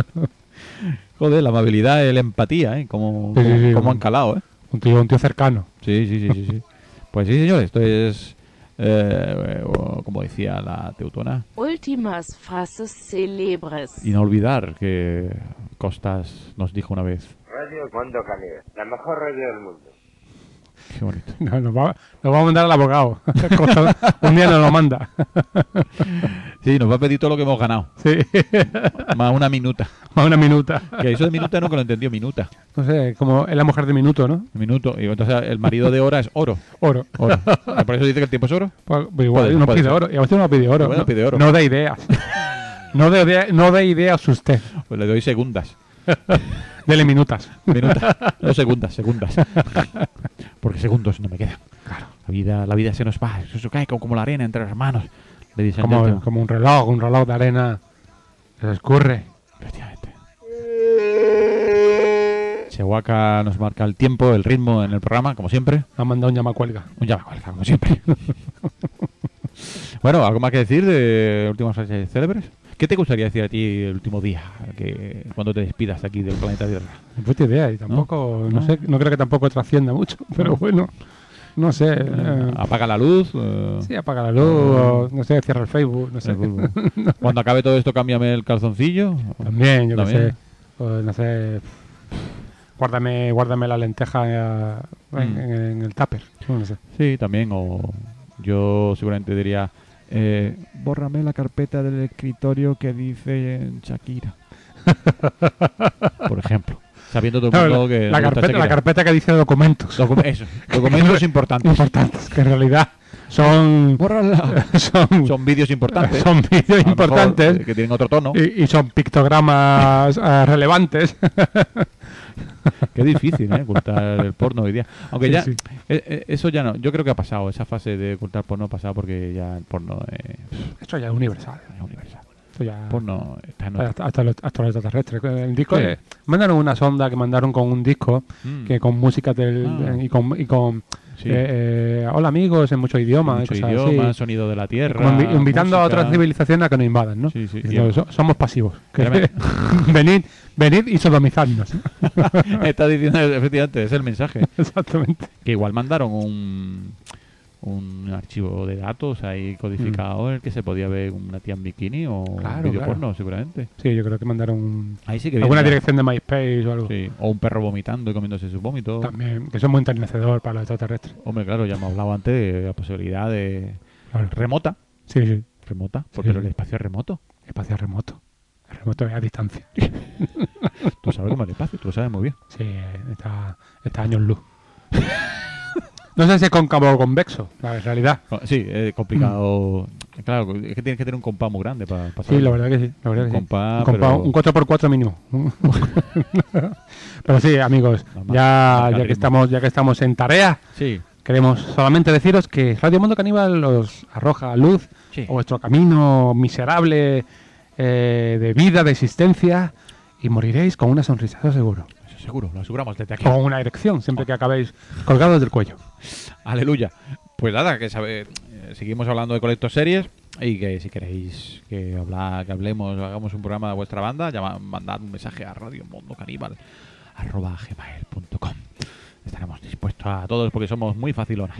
S1: Joder, la amabilidad y la empatía, ¿eh? Como,
S2: Sí,
S1: como,
S2: sí, sí,
S1: como
S2: un-
S1: han calado, ¿eh?
S2: Un tío, un tío cercano.
S1: Sí, sí, sí, sí, sí. Pues sí, señores, esto es, eh, o como decía la teutona,
S8: Últimas frases célebres.
S1: y no olvidar que Costas nos dijo una vez:
S6: Radio Mundo Caníbal, la mejor radio del mundo.
S1: Qué bonito.
S2: No, nos, va, nos va a mandar al abogado. Un día nos lo manda.
S1: Sí, nos va a pedir todo lo que hemos ganado.
S2: Sí.
S1: Más una minuta.
S2: Más una minuta.
S1: Que eso de minuta nunca lo entendió, minuta.
S2: No sé, como es la mujer de minuto, ¿no?
S1: Minuto. Y entonces el marido de hora es oro.
S2: Oro.
S1: Oro. Por eso dice que el tiempo es oro.
S2: Pues, pues igual,
S1: Puede-
S2: uno
S1: puede
S2: pide
S1: ser.
S2: oro. Y a usted no pide oro.
S1: Bueno,
S2: no,
S1: pide oro.
S2: no de ideas. No de, idea- no de ideas usted.
S1: Pues le doy segundas.
S2: Dele minutas.
S1: Minutas. No segundas, segundas. Porque segundos no me quedan.
S2: Claro.
S1: La vida, la vida se nos va. Eso se cae como, como la arena entre las manos. Le dicen
S2: Como, como un reloj, un reloj de arena. Que se escurre.
S1: Efectivamente. Chihuahua nos marca el tiempo, el ritmo en el programa, como siempre.
S2: Ha mandado un llamacuelga.
S1: Un llamacuelga, como siempre. Bueno, ¿algo más que decir de últimas frases célebres? ¿Qué te gustaría decir a ti el último día, que cuando te despidas aquí del planeta Tierra?
S2: No puta idea. Y tampoco, no,
S1: No.
S2: sé, no creo que tampoco trascienda mucho. Pero
S1: No.
S2: bueno, no sé. eh,
S1: Apaga la luz. eh,
S2: sí, apaga la luz. O, no sé, cierra el Facebook. No sé.
S1: el fútbol. Cuando acabe todo esto, cámbiame el calzoncillo.
S2: También, yo qué
S1: También.
S2: sé. O, no sé. Guárdame, guárdame la lenteja eh, en,
S1: Mm.
S2: en- en el tupper. No sé.
S1: Sí, también. O yo seguramente diría, eh, bórrame la carpeta del escritorio que dice Shakira. Por ejemplo. Sabiendo todo el
S2: No,
S1: mundo
S2: la,
S1: que
S2: la
S1: le gusta
S2: carpeta, la
S1: Shakira.
S2: carpeta que dice documentos.
S1: Docu- eso, documentos importantes.
S2: importantes, que en realidad son
S1: Bórrala.
S2: son,
S1: Son vídeos importantes.
S2: son vídeos
S1: A lo mejor,
S2: importantes
S1: eh, que tienen otro tono.
S2: y, y son pictogramas eh, relevantes.
S1: Qué difícil, ¿eh? Ocultar el porno hoy día. Aunque
S2: Sí,
S1: ya,
S2: sí.
S1: eh, eh, eso ya no. Yo creo que ha pasado. Esa fase de ocultar porno ha pasado porque ya el porno eh,
S2: Esto ya es universal.
S1: es universal.
S2: Esto ya
S1: El porno está en otro.
S2: hasta, hasta los, hasta los extraterrestres. El disco
S1: Sí.
S2: eh, mandaron una sonda que mandaron con un disco
S1: Mm,
S2: que con música del,
S1: Ah.
S2: y con, y con
S1: sí.
S2: eh, eh, hola amigos en muchos idiomas,
S1: Mucho
S2: y cosas
S1: idioma,
S2: así.
S1: sonido de la tierra.
S2: Como invi- invitando a
S1: música.
S2: otras civilizaciones a que nos invadan, ¿no?
S1: Sí, sí.
S2: Diciendo,
S1: Y-
S2: "So- somos pasivos. Que
S1: Espérame.
S2: venid, venid y sodomizadnos.
S1: Está diciendo, efectivamente, es el mensaje.
S2: Exactamente.
S1: Que igual mandaron un, un archivo de datos ahí codificado en el que se podía ver una tía en bikini o
S2: Claro,
S1: un vídeo
S2: claro.
S1: porno, seguramente.
S2: Sí, yo creo que mandaron un-
S1: Ahí sí que
S2: alguna
S1: viene ya.
S2: dirección de MySpace o algo.
S1: Sí, o un perro vomitando y comiéndose su vómito.
S2: También, que eso es muy enternecedor para los extraterrestres.
S1: Hombre, claro, ya hemos hablado antes de la posibilidad de
S2: Claro.
S1: remota.
S2: Sí, sí.
S1: Remota, porque
S2: Sí.
S1: el espacio es remoto.
S2: Espacio remoto. El remoto es a distancia.
S1: Tú sabes cómo es el espacio, tú lo sabes muy bien.
S2: Sí, está, está a años luz. No sé si es cóncavo o convexo, la realidad.
S1: Co- Sí, es complicado. Claro, es que tienes que tener un compás muy grande para pasar.
S2: Sí, la verdad que sí. La verdad
S1: Un
S2: que sí.
S1: compás,
S2: un, compás,
S1: pero-
S2: un cuatro por cuatro mínimo. Pero sí, amigos,
S1: Normal,
S2: ya,
S1: marca
S2: ya, que
S1: ritmo.
S2: estamos, ya que estamos en tarea,
S1: Sí,
S2: queremos solamente deciros que Radio Mundo Caníbal os arroja luz
S1: sí.
S2: a vuestro camino miserable eh, de vida, de existencia, y moriréis con una sonrisa, eso seguro.
S1: Eso seguro, lo aseguramos desde aquí.
S2: O con una erección, siempre que acabéis colgados del cuello.
S1: Aleluya. Pues nada, que sabe, eh, seguimos hablando de Colector Series y que si queréis que, habla, que hablemos o hagamos un programa de vuestra banda, llama, mandad un mensaje a Radio Mundo Caníbal arroba gmail punto com. Estaremos dispuestos a todos porque somos muy facilonas.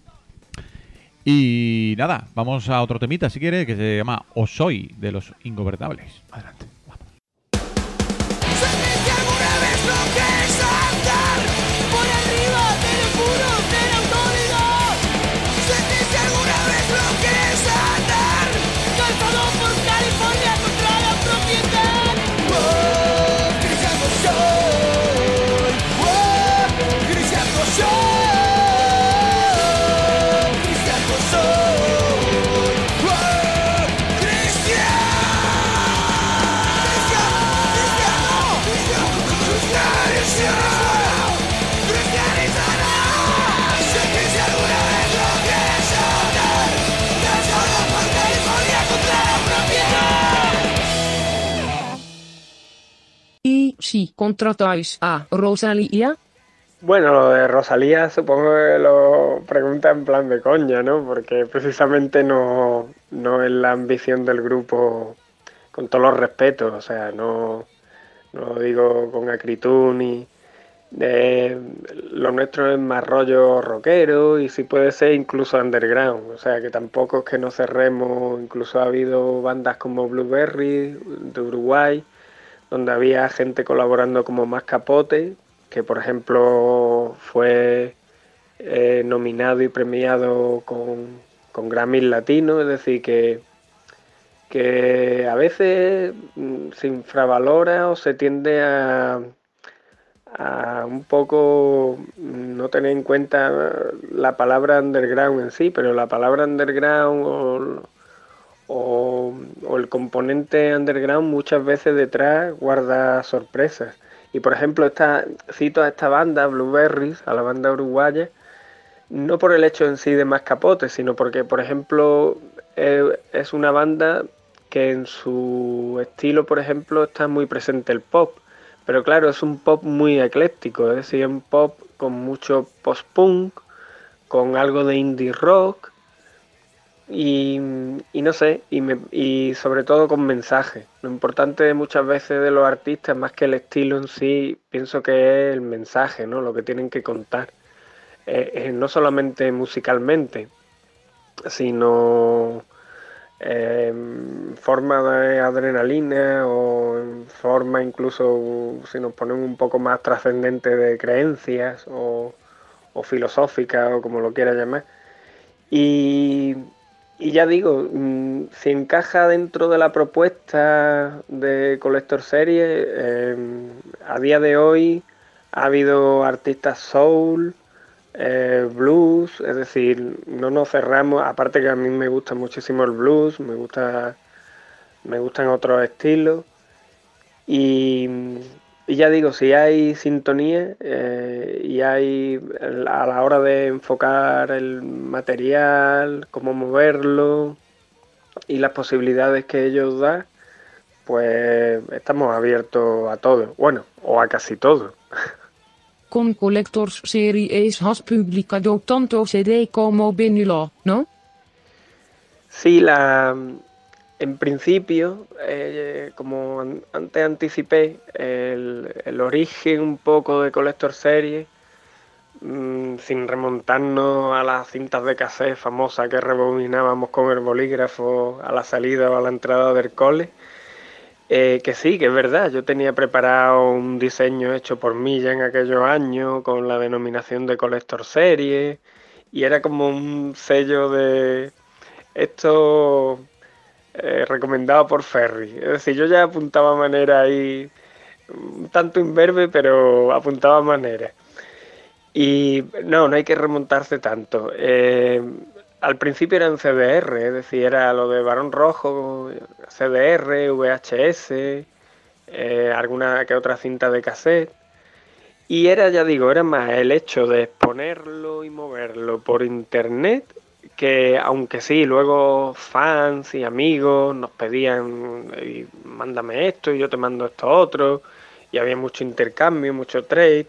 S1: Y nada, vamos a otro temita si quiere, que se llama O Soy, de los Ingobernables. Adelante.
S3: ¿Sentiste alguna vez lo que es andar por arriba del muro de la autoridad? ¿Sentiste alguna vez lo que es andar calzado por California contra la propiedad? Oh, cristiano soy, oh, cristiano soy, cristiano soy, oh, cristiano.
S4: Y si contratáis a Rosalía,
S5: Bueno, lo de Rosalía supongo que lo pregunta en plan de coña, ¿no? Porque precisamente no, no es la ambición del grupo, con todos los respetos, o sea, no, no lo digo con acritud ni... eh, lo nuestro es más rollo rockero y si puede ser incluso underground, o sea que tampoco es que nos cerremos, incluso ha habido bandas como Blueberry de Uruguay, donde había gente colaborando como Más Capote, que por ejemplo fue eh, nominado y premiado con, con Grammy Latino, es decir, que, que a veces mm, se infravalora o se tiende a, a un poco no tener en cuenta la palabra underground en sí, pero la palabra underground o, o, o el componente underground muchas veces detrás guarda sorpresas. Y por ejemplo, esta, cito a esta banda, Blueberries, a la banda uruguaya, no por el hecho en sí de Mascapote, sino porque, por ejemplo, eh, es una banda que en su estilo, por ejemplo, está muy presente el pop. Pero claro, es un pop muy ecléctico, es decir, un pop con mucho post-punk, con algo de indie rock y, y no sé, y, me, y sobre todo con mensaje. Lo importante muchas veces de los artistas, más que el estilo en sí, pienso que es el mensaje, ¿no? Lo que tienen que contar. Eh, eh, no solamente musicalmente, sino eh, en forma de adrenalina o en forma incluso, si nos ponemos un poco más trascendente, de creencias o, o filosófica o como lo quiera llamar. Y, y ya digo, mmm, si encaja dentro de la propuesta de Collector Series, eh, a día de hoy ha habido artistas soul, eh, blues, es decir, no nos cerramos, aparte que a mí me gusta muchísimo el blues, me gusta, me gustan otros estilos y, y ya digo, si hay sintonía eh, y hay a la hora de enfocar el material, cómo moverlo y las posibilidades que ellos dan, pues estamos abiertos a todo, bueno, o a casi todo.
S4: Con Collectors Series has publicado tanto C D como vinilo, ¿no?
S5: Sí, la, en principio, eh, como an- antes anticipé, el, el origen un poco de Collector Series, mm, sin remontarnos a las cintas de cassette famosas que rebobinábamos con el bolígrafo a la salida o a la entrada del cole, eh, que sí, que es verdad, yo tenía preparado un diseño hecho por mí ya en aquellos años con la denominación de Collector Series y era como un sello de esto eh, recomendado por Ferry. Es decir, yo ya apuntaba manera ahí, un tanto imberbe, pero apuntaba manera. Y no, no hay que remontarse tanto. Eh, al principio era en C D R, es decir, era lo de Barón Rojo, C D R, V H S, eh, alguna que otra cinta de cassette. Y era, ya digo, era más el hecho de exponerlo y moverlo por internet, que aunque sí, luego fans y amigos nos pedían, y mándame esto y yo te mando esto otro, y había mucho intercambio, mucho trade.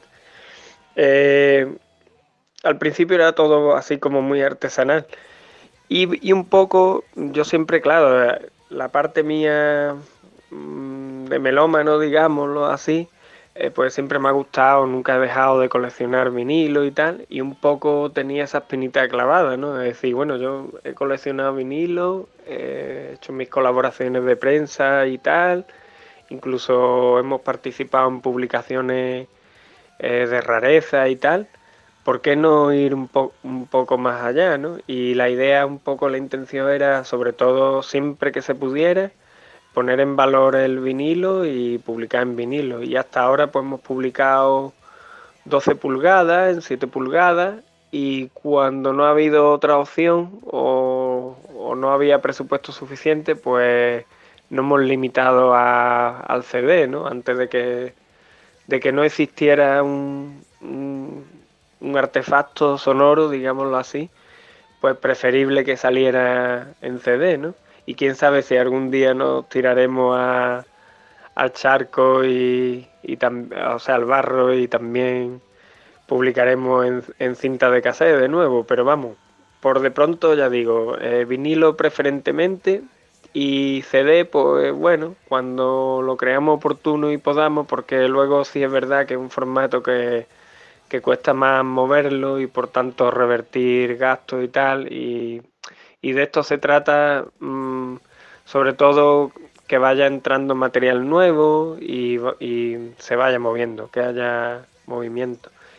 S5: Eh, al principio era todo así como muy artesanal. Y, y un poco, yo siempre, claro, la parte mía mm, de melómano, digámoslo así, eh, pues siempre me ha gustado, nunca he dejado de coleccionar vinilo y tal, y un poco tenía esa espinita clavada, ¿no? Es decir, bueno, yo he coleccionado vinilo, eh, he hecho mis colaboraciones de prensa y tal, incluso hemos participado en publicaciones eh, de rareza y tal. ¿Por qué no ir un, po un poco más allá, ¿no? Y la idea, un poco la intención era, sobre todo, siempre que se pudiera, poner en valor el vinilo y publicar en vinilo. Y hasta ahora pues hemos publicado doce pulgadas, en siete pulgadas, y cuando no ha habido otra opción o, o no había presupuesto suficiente, pues no hemos limitado a, al C D, ¿no? Antes de que, de que no existiera un, un, un artefacto sonoro, digámoslo así, pues preferible que saliera en C D, ¿no? Y quién sabe si algún día nos tiraremos a, al charco y, y o sea, al barro y también publicaremos en, en cinta de cassette de nuevo, pero vamos, por de pronto ya digo, eh, vinilo preferentemente y C D, pues bueno, cuando lo creamos oportuno y podamos, porque luego sí es verdad que es un formato que, que cuesta más moverlo y por tanto revertir gastos y tal, y, y de esto se trata, mmm, sobre todo que vaya entrando material nuevo y, y se vaya moviendo, que haya movimiento.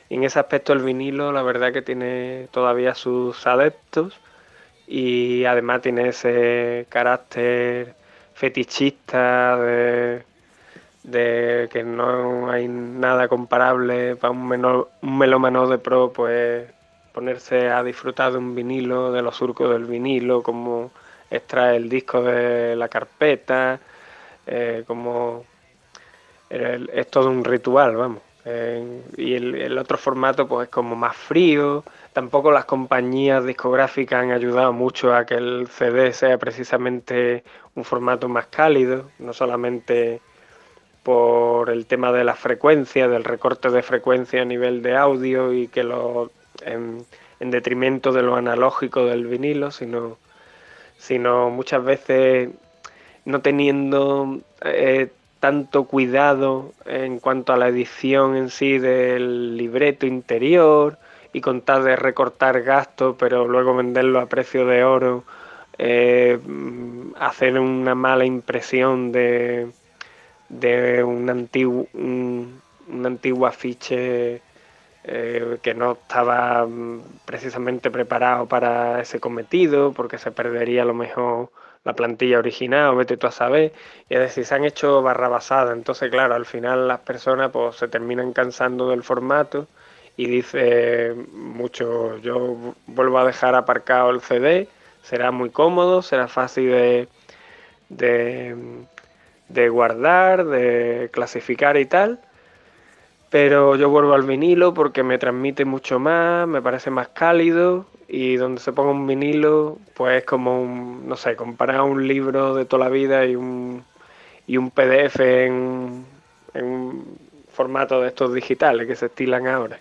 S5: Y en ese aspecto el vinilo, la verdad que tiene todavía sus adeptos y además tiene ese carácter fetichista de, de que no hay nada comparable para un, menor, un melómano de pro, pues ponerse a disfrutar de un vinilo, de los surcos del vinilo, cómo extrae el disco de la carpeta, eh, como el, es todo un ritual, vamos. Eh, y el, el otro formato pues es como más frío. Tampoco las compañías discográficas han ayudado mucho a que el C D sea precisamente un formato más cálido, no solamente por el tema de la frecuencia, del recorte de frecuencia a nivel de audio y que lo en, en detrimento de lo analógico del vinilo, sino, sino muchas veces no teniendo eh, tanto cuidado en cuanto a la edición en sí del libreto interior y contar de recortar gastos pero luego venderlo a precio de oro, eh, hacer una mala impresión de, de un antiguo un, un antiguo afiche eh, que no estaba precisamente preparado para ese cometido porque se perdería a lo mejor la plantilla original, o vete tú a saber, y es decir, se han hecho barrabasadas. Entonces, claro, al final las personas pues se terminan cansando del formato y dice mucho, yo vuelvo a dejar aparcado el C D, será muy cómodo, será fácil de, de, de guardar, de clasificar y tal, pero yo vuelvo al vinilo porque me transmite mucho más, me parece más cálido. Y donde se ponga un vinilo, pues es como un, no sé, comparar un libro de toda la vida y un, y un P D F en, en un formato de estos digitales que se estilan ahora.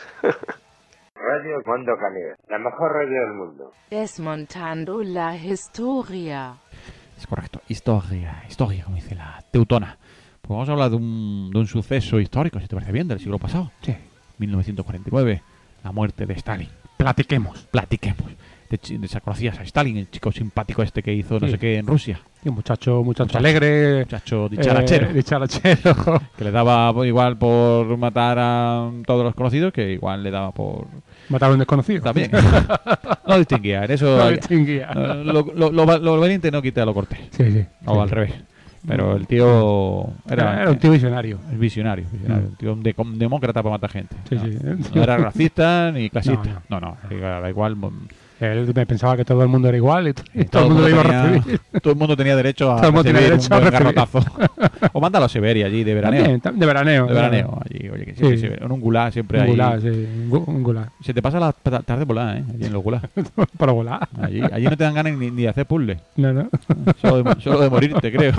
S6: Radio Mundo Caníbal, la mejor radio del mundo.
S8: Desmontando la historia.
S1: Es correcto, historia, historia, como dice la teutona. Pues vamos a hablar de un, de un suceso histórico, si te parece bien, del siglo pasado.
S2: Sí.
S1: mil novecientos cuarenta y nueve, la muerte de Stalin.
S2: Platiquemos.
S1: Platiquemos. De, de, de, ¿Conocías a Stalin, el chico simpático este que hizo no
S2: sí.
S1: sé qué en Rusia?
S2: Sí, un muchacho, muchacho,
S1: muchacho
S2: alegre.
S1: Muchacho dicharachero.
S2: Eh, dicharachero.
S1: Que le daba igual por matar a todos los conocidos, que igual le daba por...
S2: Matar a un desconocido.
S1: También. No distinguía. En eso...
S2: No distinguía.
S1: Lo, lo, lo, lo valiente no quita lo cortés.
S2: Sí, sí.
S1: O
S2: sí.
S1: al revés. Pero el tío...
S2: Era, era un tío visionario.
S1: Es visionario. visionario. Mm. Un tío un, de, un demócrata para matar gente.
S2: Sí,
S1: no,
S2: sí.
S1: No era racista ni clasista.
S2: No,
S1: no. no, no da igual.
S2: Él me pensaba que todo el mundo era igual y, y
S1: todo,
S2: todo el mundo lo iba
S1: tenía,
S2: a recibir.
S1: Todo el mundo tenía derecho a
S2: todo el mundo
S1: recibir
S2: tenía derecho
S1: un buen
S2: a recibir.
S1: garrotazo. O mándalo a Siberia allí, de veraneo.
S2: También, de veraneo.
S1: De veraneo. Allí, oye, que sí, sí. Sí, en un gulag siempre
S2: un
S1: hay.
S2: Gulag, sí, un gulag.
S1: Se te pasa la tarde volada, ¿eh? Allí en los gulag.
S2: Para volar.
S1: Allí, allí no te dan ganas ni, ni de hacer puzzles.
S2: No, no.
S1: Solo de, solo de morirte, creo.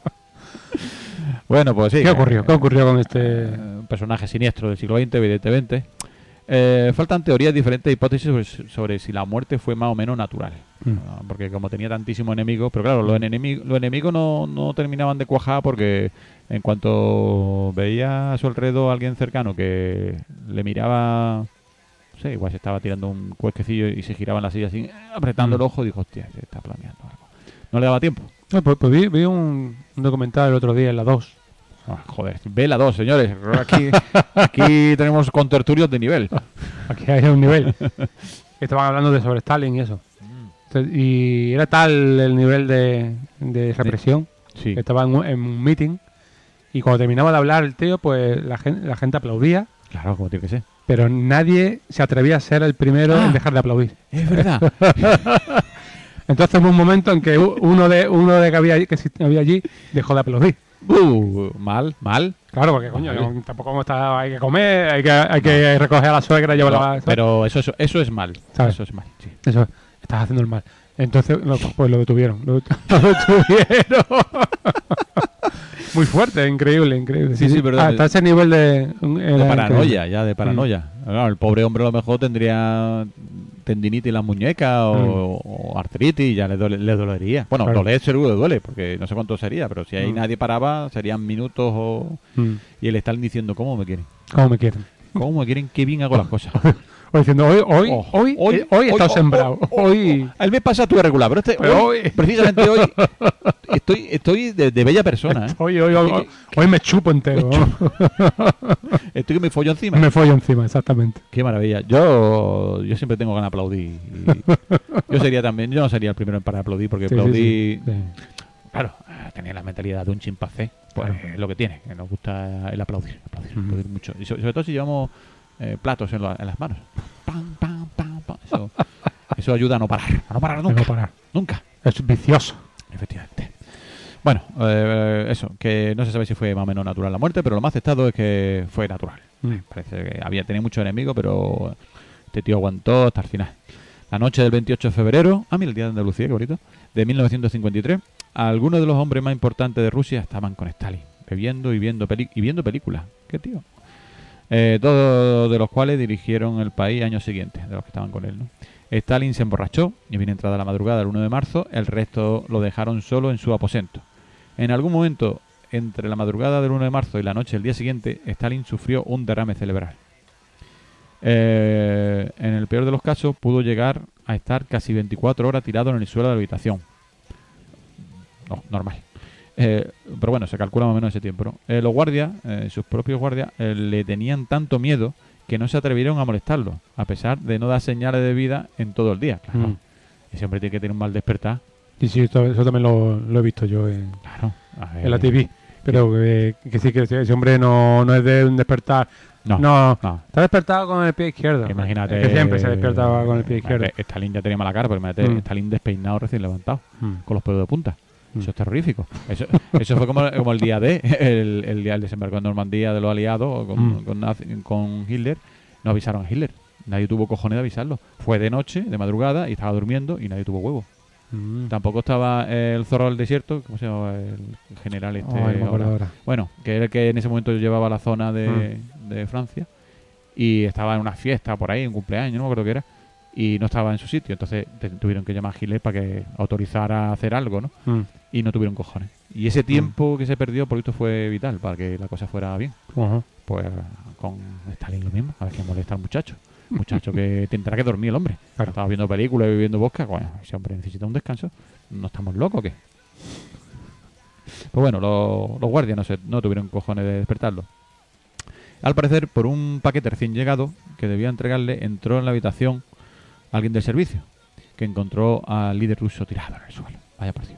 S1: Bueno, pues sí.
S2: ¿Qué ocurrió? ¿Qué ocurrió con este
S1: eh, personaje siniestro del siglo veinte, evidentemente? Eh, faltan teorías diferentes, hipótesis sobre, sobre si la muerte fue más o menos natural. Mm. Uh, porque como tenía tantísimos enemigos, pero claro, los enemigos, los enemigos no, no terminaban de cuajar porque en cuanto veía a su alrededor a alguien cercano que le miraba, no sé, igual se estaba tirando un cuesquecillo y se giraba en la silla así, apretando mm. el ojo, dijo, hostia, se está planeando algo. No le daba tiempo.
S2: No, pues, pues vi, vi un, un documental el otro día en la dos.
S1: Ah, joder, ve la dos, señores. Aquí, aquí tenemos contertulios de nivel.
S2: Aquí hay un nivel. Estaban hablando de sobre Stalin y eso. Mm. Y era tal el nivel de, de represión
S1: sí.
S2: que estaba en un, en un meeting y cuando terminaba de hablar el tío, pues la gente, la gente aplaudía.
S1: Claro, como tiene que ser.
S2: Pero nadie se atrevía a ser el primero ah, en dejar de aplaudir.
S1: Es verdad.
S2: Entonces hubo un momento en que uno de uno de que había, que había allí dejó de aplaudir.
S1: Uh, mal, mal.
S2: Claro, porque coño, no, tampoco está, hay que comer, hay que, hay que no. recoger a la suegra y llevarla.
S1: No, pero eso, eso, eso es mal.
S2: ¿Sabes?
S1: Eso es mal. Sí.
S2: Eso, estás haciendo el mal. Entonces, no, pues lo detuvieron. Lo, lo detuvieron. Muy fuerte, increíble, increíble.
S1: Sí, sí, sí, pero
S2: hasta ese nivel de,
S1: de paranoia, increíble. ya, de paranoia. Mm. Claro, el pobre hombre a lo mejor tendría tendinitis en las muñecas o, mm. o artritis y ya le, dole, le dolería. Bueno, claro. doler seguro le duele, porque no sé cuánto sería, pero si ahí mm. nadie paraba, serían minutos o... Mm. Y él está diciendo, ¿cómo me quieren?
S2: ¿Cómo me quieren?
S1: ¿Cómo me quieren? Qué bien hago las cosas.
S2: O diciendo, hoy, hoy,
S1: Oh,
S2: hoy,
S1: hoy,
S2: eh, hoy he
S1: hoy,
S2: estado
S1: oh,
S2: sembrado.
S1: oh, oh,
S2: Hoy.
S1: El mes pasado estuve regular, pero, este,
S2: Pero
S1: hoy,
S2: hoy-
S1: precisamente hoy, estoy, estoy de, de bella persona. ¿eh?
S2: Hoy, hoy, hoy, hoy me chupo entero.
S1: Estoy que me follo encima.
S2: Me follo encima, exactamente.
S1: Qué maravilla. Yo, yo siempre tengo ganas de aplaudir. Y yo sería también, yo no sería el primero en parar de aplaudir, porque
S2: Sí, sí,
S1: aplaudir,
S2: sí, sí.
S1: claro, tenía la mentalidad de un chimpancé, pues
S2: Claro.
S1: es lo que tiene, que nos gusta el aplaudir, aplaudir,
S2: Ujú.
S1: aplaudir mucho. Y so- sobre todo si llevamos eh, platos en, la- en las manos. Pam, pam, pam, pam. Eso, eso ayuda a no parar, a no parar
S2: De
S1: nunca.
S2: no parar.
S1: Nunca.
S2: Es vicioso.
S1: Efectivamente. Bueno, eh, eso, que no se sabe si fue más o menos natural la muerte, pero lo más aceptado es que fue natural.
S2: Mm.
S1: Parece que había tenía muchos enemigos, pero este tío aguantó hasta el final. La noche del veintiocho de febrero, ah, mira, el día de Andalucía, qué bonito, de mil novecientos cincuenta y tres, algunos de los hombres más importantes de Rusia estaban con Stalin, bebiendo y viendo, peli- y viendo películas. ¿Qué tío? Eh, todos de los cuales dirigieron el país años siguientes, de los que estaban con él, ¿no? Stalin se emborrachó y bien entrada la madrugada del uno de marzo, el resto lo dejaron solo en su aposento. En algún momento, entre la madrugada del uno de marzo y la noche del día siguiente, Stalin sufrió un derrame cerebral. Eh, en el peor de los casos, pudo llegar a estar casi veinticuatro horas tirado en el suelo de la habitación. No, normal. Eh, pero bueno, se calcula más o menos ese tiempo, ¿no? Eh, los guardias, eh, sus propios guardias, eh, le tenían tanto miedo que no se atrevieron a molestarlo, a pesar de no dar señales de vida en todo el día. Claro.
S2: Mm.
S1: Ese hombre tiene que tener un mal despertar.
S2: Sí, sí, esto- eso también lo, lo he visto yo en,
S1: Claro. A ver.
S2: en la T V. Pero que, que sí, que ese hombre no, no es de un despertar.
S1: No,
S2: No,
S1: no.
S2: está despertado con el pie izquierdo.
S1: Imagínate.
S2: Es que siempre se despierta con el pie izquierdo.
S1: Eh, Stalin ya tenía mala cara, pero imagínate,
S2: Mm.
S1: Stalin despeinado recién levantado,
S2: Mm.
S1: con los pelos de punta.
S2: Mm.
S1: Eso es terrorífico. Eso, eso fue como, como el día D, el, el día del desembarco en Normandía de los aliados con,
S2: Mm.
S1: con, nazi- con Hitler. No avisaron a Hitler. Nadie tuvo cojones de avisarlo. Fue de noche, de madrugada, y estaba durmiendo y nadie tuvo huevo.
S2: Mm.
S1: Tampoco estaba el zorro del desierto, ¿cómo se llama? El general este.
S2: Ay, no me acuerdo
S1: ahora.
S2: ahora.
S1: Bueno, que era el que en ese momento llevaba la zona de, de Francia y estaba en una fiesta por ahí, un cumpleaños, no me acuerdo qué era, y no estaba en su sitio. Entonces te- tuvieron que llamar a Hitler para que autorizara a hacer algo, ¿no?
S2: Mm.
S1: Y no tuvieron cojones. Y ese tiempo que se perdió, por esto fue vital para que la cosa fuera bien.
S2: Ajá.
S1: Pues con Stalin lo mismo, a ver qué molesta al muchacho. Muchacho que tendrá que dormir el hombre.
S2: Claro.
S1: Estaba viendo películas y bebiendo vodka. Bueno, ese hombre necesita un descanso. ¿No estamos locos o qué? Pues bueno, lo- los guardias no, se, no tuvieron cojones de despertarlo. Al parecer, por un paquete recién llegado que debía entregarle, entró en la habitación alguien del servicio, que encontró al líder ruso tirado en el suelo. Vaya por Dios.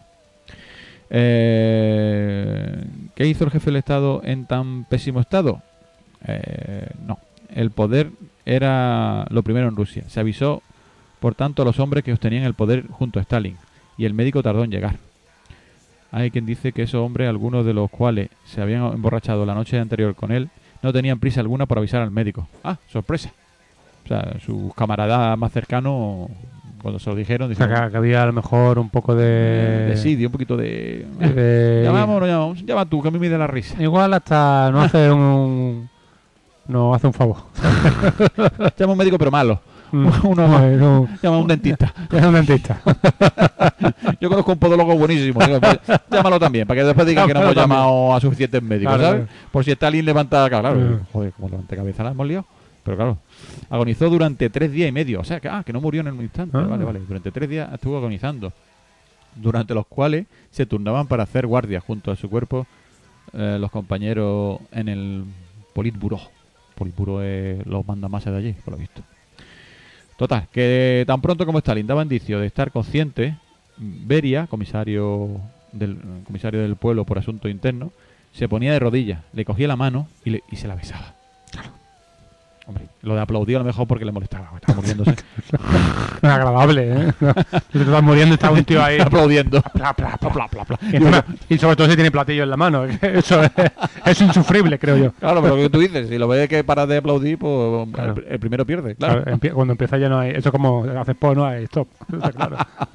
S1: Eh, ¿Qué hizo el jefe del Estado en tan pésimo estado? Eh, no. El poder era lo primero en Rusia. Se avisó, por tanto, a los hombres que obtenían el poder junto a Stalin, y el médico tardó en llegar. Hay quien dice que esos hombres, algunos de los cuales se habían emborrachado la noche anterior con él, no tenían prisa alguna por avisar al médico. ¡Ah, sorpresa! O sea, sus camaradas más cercanos, cuando se lo dijeron,
S2: O sea,
S1: dijeron...
S2: que, que había a lo mejor un poco de...
S1: Desidio, un poquito de...
S2: de-
S1: Llamamos o no llamamos. Llama tú, que a mí me da la risa.
S2: Igual hasta no hace un... No hace un favor.
S1: Llama a un médico, pero malo.
S2: Mm.
S1: Uno más.
S2: Bueno,
S1: Llama a un dentista.
S2: es un dentista.
S1: Yo conozco un podólogo buenísimo. Digo, pues, llámalo también, para que después digan que no hemos
S2: Llámalo también.
S1: llamado a suficientes médicos,
S2: Claro,
S1: ¿sabes?
S2: claro.
S1: Por si Stalin levanta... Claro,
S2: Mm.
S1: joder, como levante cabeza la hemos liado. Pero claro, agonizó durante tres días y medio. O sea, que, ah, que no murió en un instante.
S2: Ah.
S1: Vale, vale. Durante tres días estuvo agonizando. Durante los cuales se turnaban para hacer guardia junto a su cuerpo eh, los compañeros en el Politburó. Politburó es los mandamases de allí, por lo visto. Total, que tan pronto como Stalin daba indicio de estar consciente, Beria, comisario del, comisario del pueblo por asuntos internos, se ponía de rodillas, le cogía la mano y, le- y se la besaba. Hombre, lo de aplaudir a lo mejor porque le molestaba, estaba muriéndose.
S2: Es agradable, ¿eh? Tú te estás muriendo y está un tío ahí.
S1: aplaudiendo.
S2: Pla, pla, pla.
S1: Pla, pla, pla.
S2: Y, encima- y sobre todo si tiene platillo en la mano. Eso es, es insufrible, creo yo.
S1: Claro, pero lo que tú dices, si lo ves que paras de aplaudir, pues
S2: Claro.
S1: el, el primero pierde, claro.
S2: Claro, empie- cuando empieza ya no hay. Eso es como haces po, no hay stop. Está claro.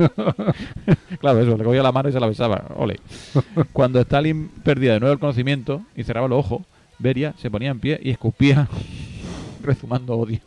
S1: Claro, eso, le cogía la mano y se la besaba. Ole. Cuando Stalin perdía de nuevo el conocimiento y cerraba los ojos, Beria se ponía en pie y escupía, rezumando odio.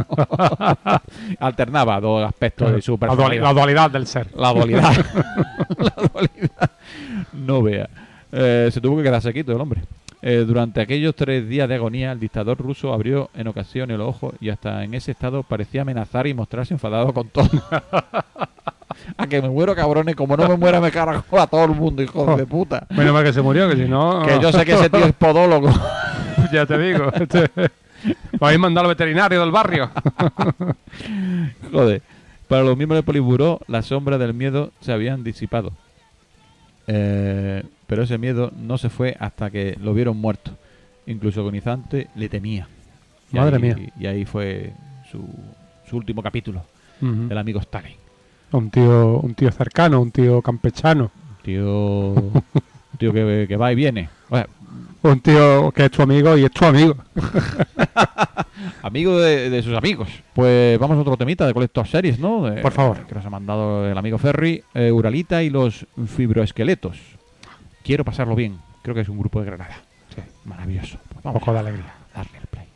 S1: Alternaba dos aspectos de su
S2: la, duali-
S1: personalidad.
S2: la dualidad del ser.
S1: La dualidad. La dualidad. No vea. Eh, se tuvo que quedar sequito el hombre. Eh, durante aquellos tres días de agonía, el dictador ruso abrió en ocasiones los ojos y hasta en ese estado parecía amenazar y mostrarse enfadado con todo. A que me muero, cabrones, como no me muera me cargo a todo el mundo, hijo de puta.
S2: Menos mal que se murió, que si no...
S1: Que yo sé que ese tío es podólogo.
S2: Ya te digo. Me habéis mandado al veterinario del barrio.
S1: Joder. Para los miembros del Politburó, las sombras del miedo se habían disipado. Eh, pero ese miedo no se fue hasta que lo vieron muerto. Incluso agonizante le temía. Y
S2: Madre
S1: ahí,
S2: mía.
S1: Y ahí fue su, su último capítulo
S2: Uh-huh.
S1: del amigo Stalin.
S2: Un tío, un tío cercano, un tío campechano.
S1: Un tío, un tío que, que va y viene. Bueno,
S2: Un tío que es tu amigo y es tu amigo.
S1: amigo de, de sus amigos. Pues vamos a otro temita de Collector Series, ¿no? De-
S2: Por favor.
S1: Que nos ha mandado el amigo Ferry, eh, Uralita y los fibroesqueletos. Quiero pasarlo bien. Creo que es un grupo de Granada.
S2: Sí.
S1: Maravilloso. Pues
S2: Un
S1: vamos
S2: poco de
S1: a
S2: alegría.
S1: darle el play.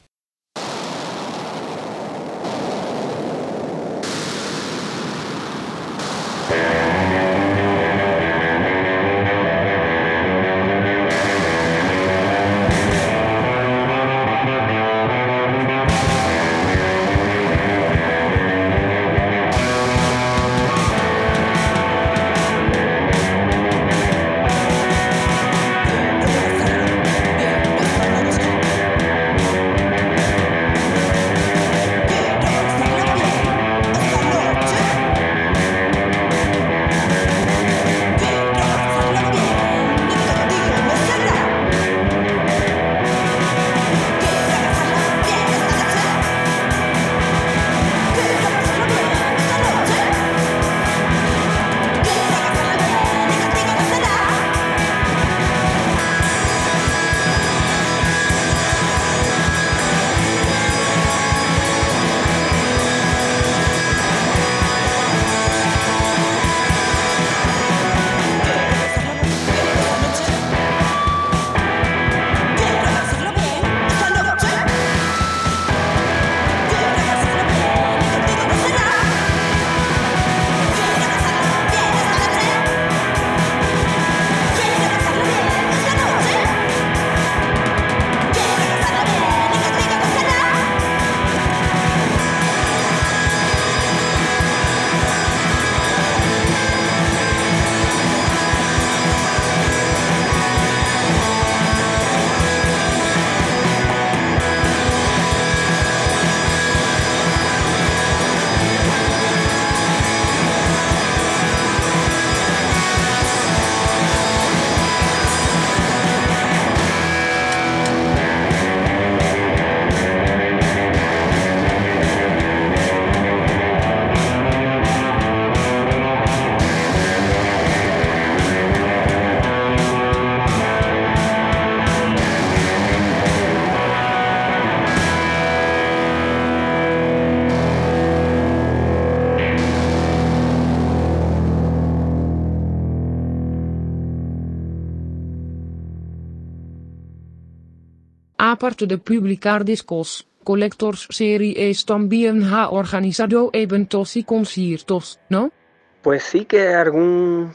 S4: Aparte de publicar discos, Collectors Serie es también ha organizado eventos y conciertos, ¿no?
S5: Pues sí que algún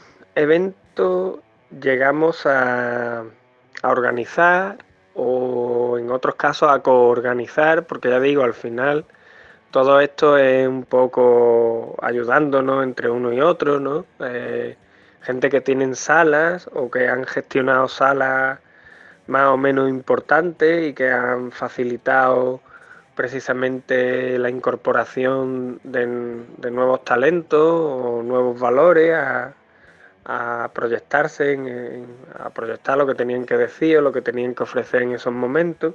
S5: evento llegamos a, a organizar o en otros casos a coorganizar, porque ya digo, al final todo esto es un poco ayudándonos entre uno y otro, ¿no? Eh, gente que tienen salas o que han gestionado salas más o menos importantes y que han facilitado precisamente la incorporación de, de nuevos talentos o nuevos valores a, a proyectarse, en, en, a proyectar lo que tenían que decir o lo que tenían que ofrecer en esos momentos.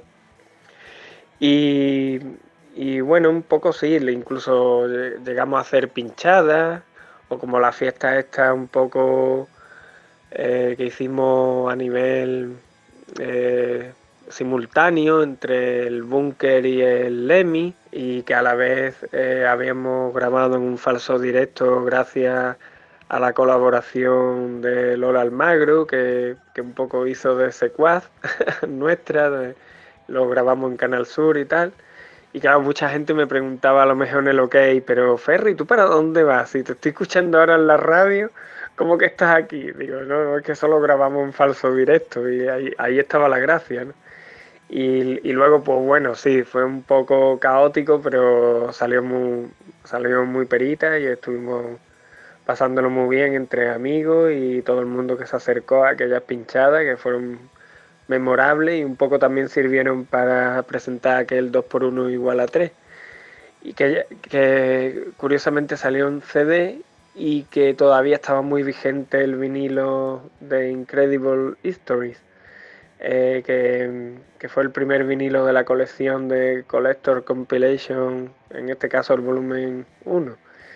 S5: Y, y bueno, un poco sí, incluso llegamos a hacer pinchadas o como la fiesta esta un poco eh, que hicimos a nivel eh, simultáneo entre el Búnker y el Lemmy y que a la vez eh, habíamos grabado en un falso directo gracias a la colaboración de Lola Almagro que, que un poco hizo de secuaz nuestra, de, lo grabamos en Canal Sur y tal. Y claro, mucha gente me preguntaba a lo mejor en el OK, pero Ferry, ¿tú para dónde vas? Si te estoy escuchando ahora en la radio, ¿cómo que estás aquí? Digo, no, no, es que solo grabamos un falso directo y ahí, ahí estaba la gracia, ¿no? Y, y luego, pues bueno, sí, fue un poco caótico, pero salió muy, salió muy perita y estuvimos pasándolo muy bien entre amigos y todo el mundo que se acercó a aquellas pinchadas que fueron memorables y un poco también sirvieron para presentar aquel dos por uno igual a tres. Y que, que curiosamente salió en C D y que todavía estaba muy vigente el vinilo de Incredible Histories, eh, que, que fue el primer vinilo de la colección de Collector Compilation, en este caso el volumen uno.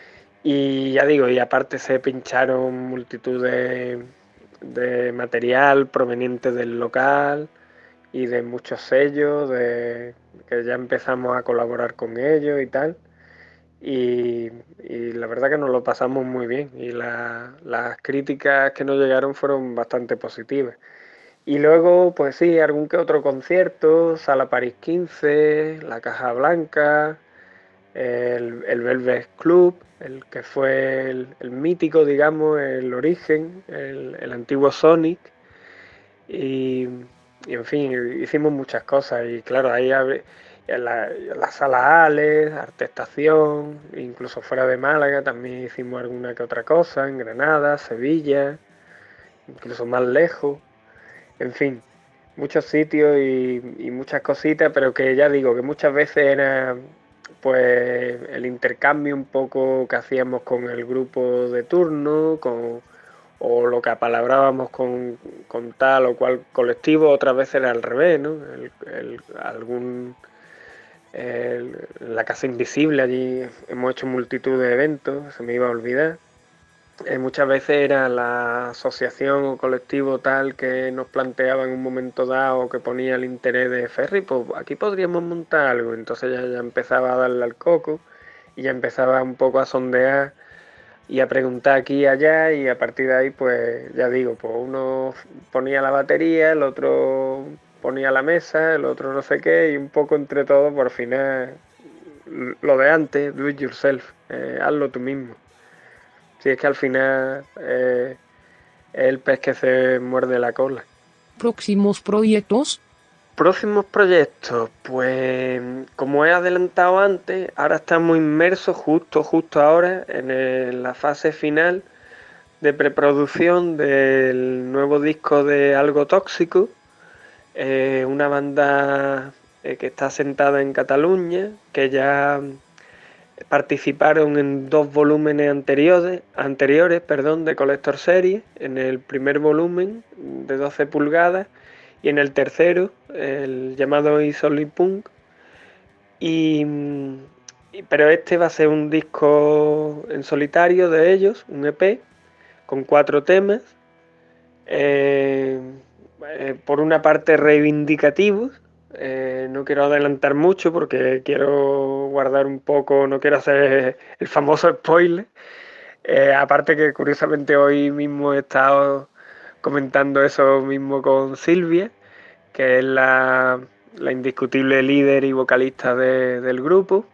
S5: Y ya digo, y aparte se pincharon multitud de, de material proveniente del local y de muchos sellos, de que ya empezamos a colaborar con ellos y tal. Y, y la verdad que nos lo pasamos muy bien y la, las críticas que nos llegaron fueron bastante positivas. Y luego, pues sí, algún que otro concierto, Sala París quince, La Caja Blanca, el, el Velvet Club, el que fue el, el mítico, digamos, el origen, el, el antiguo Sonic. Y, y, en fin, hicimos muchas cosas. Y claro, ahí abre, en la, en la Sala Alex, Arte Estación, incluso fuera de Málaga también hicimos alguna que otra cosa, en Granada, Sevilla, incluso más lejos. En fin, muchos sitios y, y muchas cositas, pero que ya digo que muchas veces era pues el intercambio un poco que hacíamos con el grupo de turno, con, o lo que apalabrábamos con, con tal o cual colectivo, otras veces era al revés, ¿no? El, el, algún el, la Casa Invisible, allí hemos hecho multitud de eventos, se me iba a olvidar. Eh, muchas veces era la asociación o colectivo tal que nos planteaba en un momento dado que ponía el interés de Ferry, pues aquí podríamos montar algo. Entonces ya, ya empezaba a darle al coco y ya empezaba un poco a sondear y a preguntar aquí y allá y a partir de ahí pues ya digo, pues uno ponía la batería, el otro ponía la mesa, el otro no sé qué y un poco entre todos por final lo de antes, do it yourself, eh, hazlo tú mismo. Si es que al final eh, es el pez que se muerde la cola.
S4: Próximos proyectos.
S5: Próximos proyectos, pues como he adelantado antes, ahora estamos inmersos justo, justo ahora en el- la fase final de preproducción del nuevo disco de Algo Tóxico, eh, una banda eh, que está asentada en Cataluña, que ya participaron en dos volúmenes anteriores, anteriores perdón, de Collector Series, en el primer volumen de doce pulgadas y en el tercero, el llamado Isoli Punk. Y, y- pero este va a ser un disco en solitario de ellos, un E P, con cuatro temas, eh, eh, por una parte reivindicativos. Eh, no quiero adelantar mucho porque quiero guardar un poco, no quiero hacer el famoso spoiler. Eh, aparte que curiosamente hoy mismo he estado comentando eso mismo con Silvia, que es la, la indiscutible líder y vocalista de- del grupo.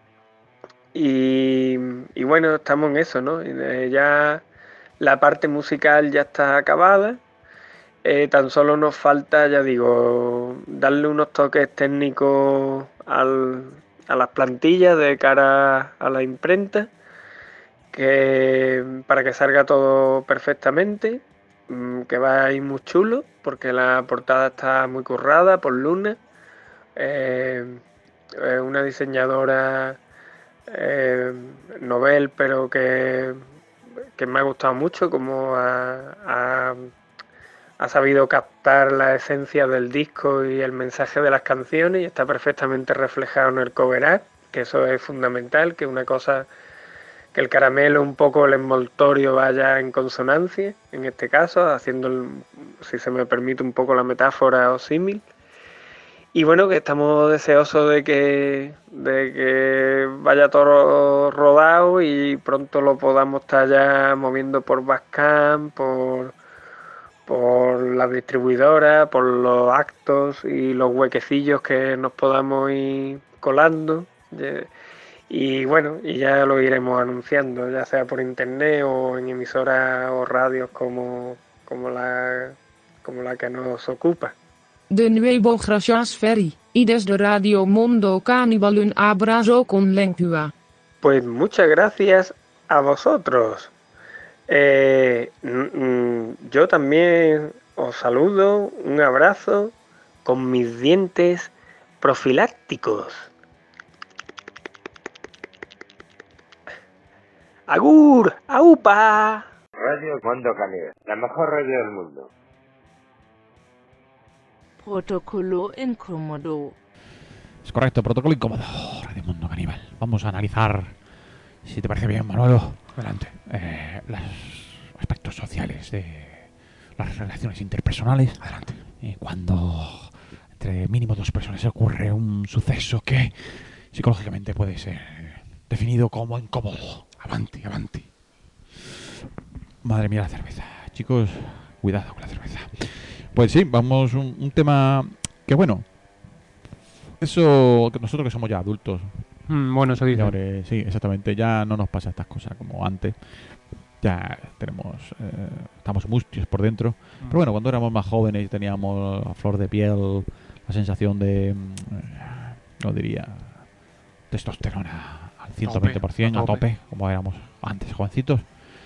S5: Y, y bueno, estamos en eso, ¿no? Y, eh, ya la parte musical ya está acabada. Eh, tan solo nos falta, ya digo, darle unos toques técnicos al- a las plantillas de cara a la imprenta, que para que salga todo perfectamente, mm, que va a ir muy chulo, porque la portada está muy currada por Luna, eh, es una diseñadora eh, novel, pero que, que me ha gustado mucho, como ha, ha ha sabido captar la esencia del disco y el mensaje de las canciones y está perfectamente reflejado en el cover art, que eso es fundamental, que una cosa, que el caramelo un poco el envoltorio vaya en consonancia, en este caso, haciendo, el, si se me permite un poco la metáfora o símil. Y bueno, que estamos deseosos de que, de que vaya todo rodado y pronto lo podamos estar ya moviendo por Bandcamp, por por las distribuidoras, por los actos y los huequecillos que nos podamos ir colando. Y bueno, y ya lo iremos anunciando, ya sea por internet o en emisoras o radios como, como, la, como la que nos ocupa.
S4: De nuevo gracias Ferry, y desde Radio Mundo Cannibal un abrazo con lengua.
S5: Pues muchas gracias a vosotros. Eh, yo también os saludo, un abrazo con mis dientes profilácticos. ¡Agur! ¡Aupa!
S6: Radio Mundo Caníbal, la mejor radio del mundo.
S8: Protocolo incómodo.
S1: Es correcto, protocolo incómodo. Radio Mundo Caníbal. Vamos a analizar, si te parece bien, Manolo,
S2: Adelante.
S1: eh, los aspectos sociales de las relaciones interpersonales.
S2: Adelante.
S1: Eh, cuando entre mínimo dos personas ocurre un suceso que psicológicamente puede ser definido como incómodo.
S2: Avanti, avanti.
S1: Madre mía, la cerveza. Chicos, cuidado con la cerveza. Pues sí, vamos un, un tema que bueno, eso que nosotros que somos ya adultos,
S2: Mm, bueno, eso dice.
S1: señores, sí, exactamente, ya no nos pasa estas cosas como antes. Ya tenemos, eh, estamos mustios por dentro.
S2: Mm.
S1: Pero bueno, cuando éramos más jóvenes y teníamos a flor de piel la sensación de, mm, no diría, testosterona al ciento veinte por ciento,
S2: a
S1: a
S2: tope.
S1: tope, como éramos antes, jovencitos.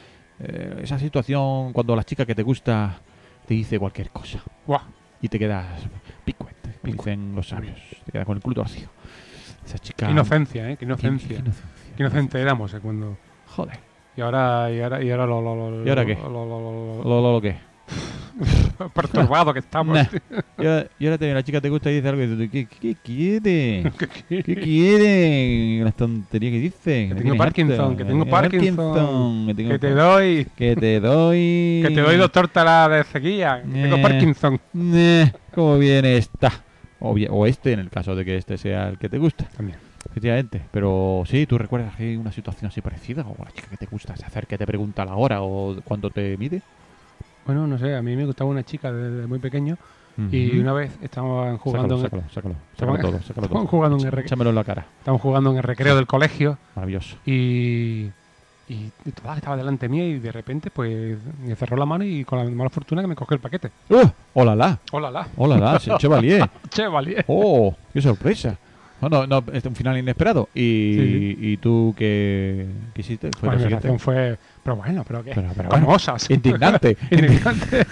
S1: Eh, esa situación cuando la chica que te gusta te dice cualquier cosa
S2: Buah.
S1: y te quedas picuet, como dicen los sabios, te quedas con el culo torcido. Esa chica...
S2: Qué inocencia, ¿eh? Qué
S1: Qué-
S2: inocencia.
S1: qué
S2: Qué,
S1: inocencia.
S2: inocente éramos, ¿eh? Cuando...
S1: Joder.
S2: Y ahora, y ahora, y ahora lo... lo, lo
S1: ¿Y ahora qué?
S2: Lo, lo, lo- lo-
S1: Lo, lo, lo que.
S2: perturbado que estamos.
S1: Nah. Y ahora, y ahora te, la chica te gusta y dice algo y tú, ¿qué, qué quiere? ¿Qué quiere? Las tonterías que dice.
S2: Que
S1: Me
S2: tengo
S1: tienes
S2: Parkinson,
S1: harto.
S2: que tengo
S1: Eh,
S2: Parkinson,
S1: que tengo
S2: Que te
S1: par-
S2: doy...
S1: Que te doy...
S2: Que te doy dos tortas de sequía. que Tengo
S1: Eh.
S2: Parkinson.
S1: Eh, ¿Cómo viene esta? O, bien- o este, en el caso de que este sea el que te gusta.
S2: También.
S1: Efectivamente. Pero sí, ¿tú recuerdas que hay una situación así parecida? O la chica que te gusta se acerca y te pregunta la hora o cuánto te mide.
S2: Bueno, no sé, a mí me gustaba una chica desde muy pequeño y
S1: Ujú.
S2: una vez estaban jugando
S1: Sácalo,
S2: en,
S1: sácalo, sácalo.
S2: Estaban-
S1: Sácalo todo, sácalo
S2: estaban
S1: todo.
S2: jugando en el rec-
S1: Échamelo en la cara.
S2: estaban jugando en el recreo del colegio
S1: Maravilloso.
S2: y, y, y toda estaba delante mía y de repente pues me cerró la mano y con la mala fortuna que me cogió el paquete.
S1: ¡Uh! ¡Hola, la!
S2: Hola, la.
S1: ¡Hola, la! ¡Se Chevalier!
S2: Che, valié.
S1: ¡Oh! ¡Qué sorpresa! No, no, no, es un final inesperado. ¿Y,
S2: Sí.
S1: ¿y tú qué quisiste? ¿Fue
S2: Bueno,
S1: lo
S2: mi
S1: siguiente?
S2: reacción fue, pero bueno, pero qué,
S1: Pero- pero bueno,
S2: famosas.
S1: indignante.
S2: Indignante.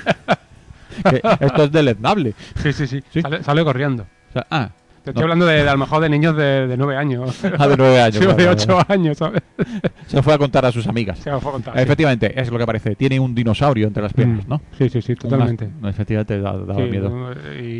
S1: Que esto es deleznable.
S2: Sí, sí, sí.
S1: Sí.
S2: Sale, sale corriendo.
S1: O sea, ah,
S2: Te estoy
S1: No.
S2: hablando de, de a lo mejor de niños de, de nueve años.
S1: ah, de nueve años.
S2: Sí,
S1: vale,
S2: de
S1: vale,
S2: ocho
S1: vale.
S2: años, ¿sabes?
S1: Se fue a contar a sus amigas.
S2: Se me fue a contar. sí.
S1: Efectivamente, es lo que parece. Tiene un dinosaurio entre las piernas,
S2: Mm.
S1: ¿no?
S2: Sí, sí, sí, totalmente.
S1: Unas- efectivamente, da- daba
S2: Sí,
S1: miedo.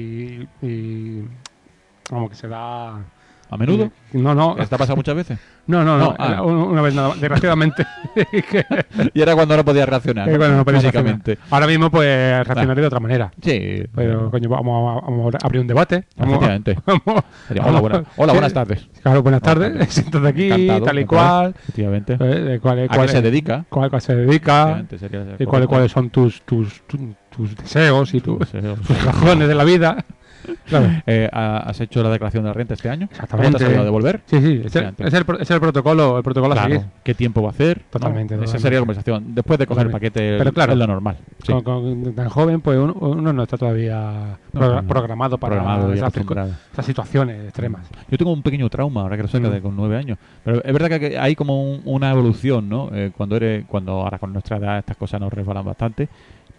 S2: Y, y como que se da...
S1: ¿A menudo?
S2: No, no.
S1: ¿Te ha pasado muchas veces?
S2: No, no, no.
S1: No, ah.
S2: era una una vez nada más, desgraciadamente. Que-
S1: Y era cuando no podía reaccionar.
S2: que bueno, no podía
S1: Físicamente.
S2: reaccionar. Ahora mismo, pues, reaccionaré de otra manera.
S1: Sí.
S2: Pero, coño, vamos a, vamos a abrir un debate. Vamos,
S1: Efectivamente.
S2: vamos-
S1: Sería, hola, buena- hola, buenas tardes.
S2: Claro, buenas
S1: Buenas
S2: tardes. Siéntate aquí,
S1: Encantado,
S2: tal y
S1: encantado.
S2: cual.
S1: Efectivamente.
S2: eh, de cuál,
S1: ¿A
S2: cuál
S1: qué se dedica?
S2: cuál, cuál se dedica.
S1: Efectivamente, sería
S2: Y
S1: correcto.
S2: cuáles cuáles son tus, tus, tu- tus deseos y tus,
S1: Tus deseos.
S2: tus razones de la vida. Claro.
S1: Eh, ¿ha- ¿Has hecho la declaración de la renta este año?
S2: Exactamente.
S1: ¿Cómo te has salido a devolver?
S2: Sí, sí, es el,
S1: Efectivamente.
S2: es el, pro- es el protocolo, el protocolo a
S1: Claro.
S2: seguir.
S1: ¿Qué tiempo va a hacer?
S2: Totalmente,
S1: ¿No? Esa
S2: totalmente.
S1: sería la conversación. Después de coger el
S2: Totalmente.
S1: paquete,
S2: Pero claro,
S1: es lo normal. Sí.
S2: Con, con tan joven, pues uno, uno no está todavía
S1: No,
S2: progra-
S1: no, no.
S2: programado para
S1: Programado y
S2: esas, circu-
S1: acostumbrado.
S2: esas situaciones extremas.
S1: Yo tengo un pequeño trauma, ahora que lo saca,
S2: Mm.
S1: de con nueve años. Pero es verdad que hay como un- una evolución, ¿no? Eh, cuando eres, cuando ahora con nuestra edad estas cosas nos resbalan bastante.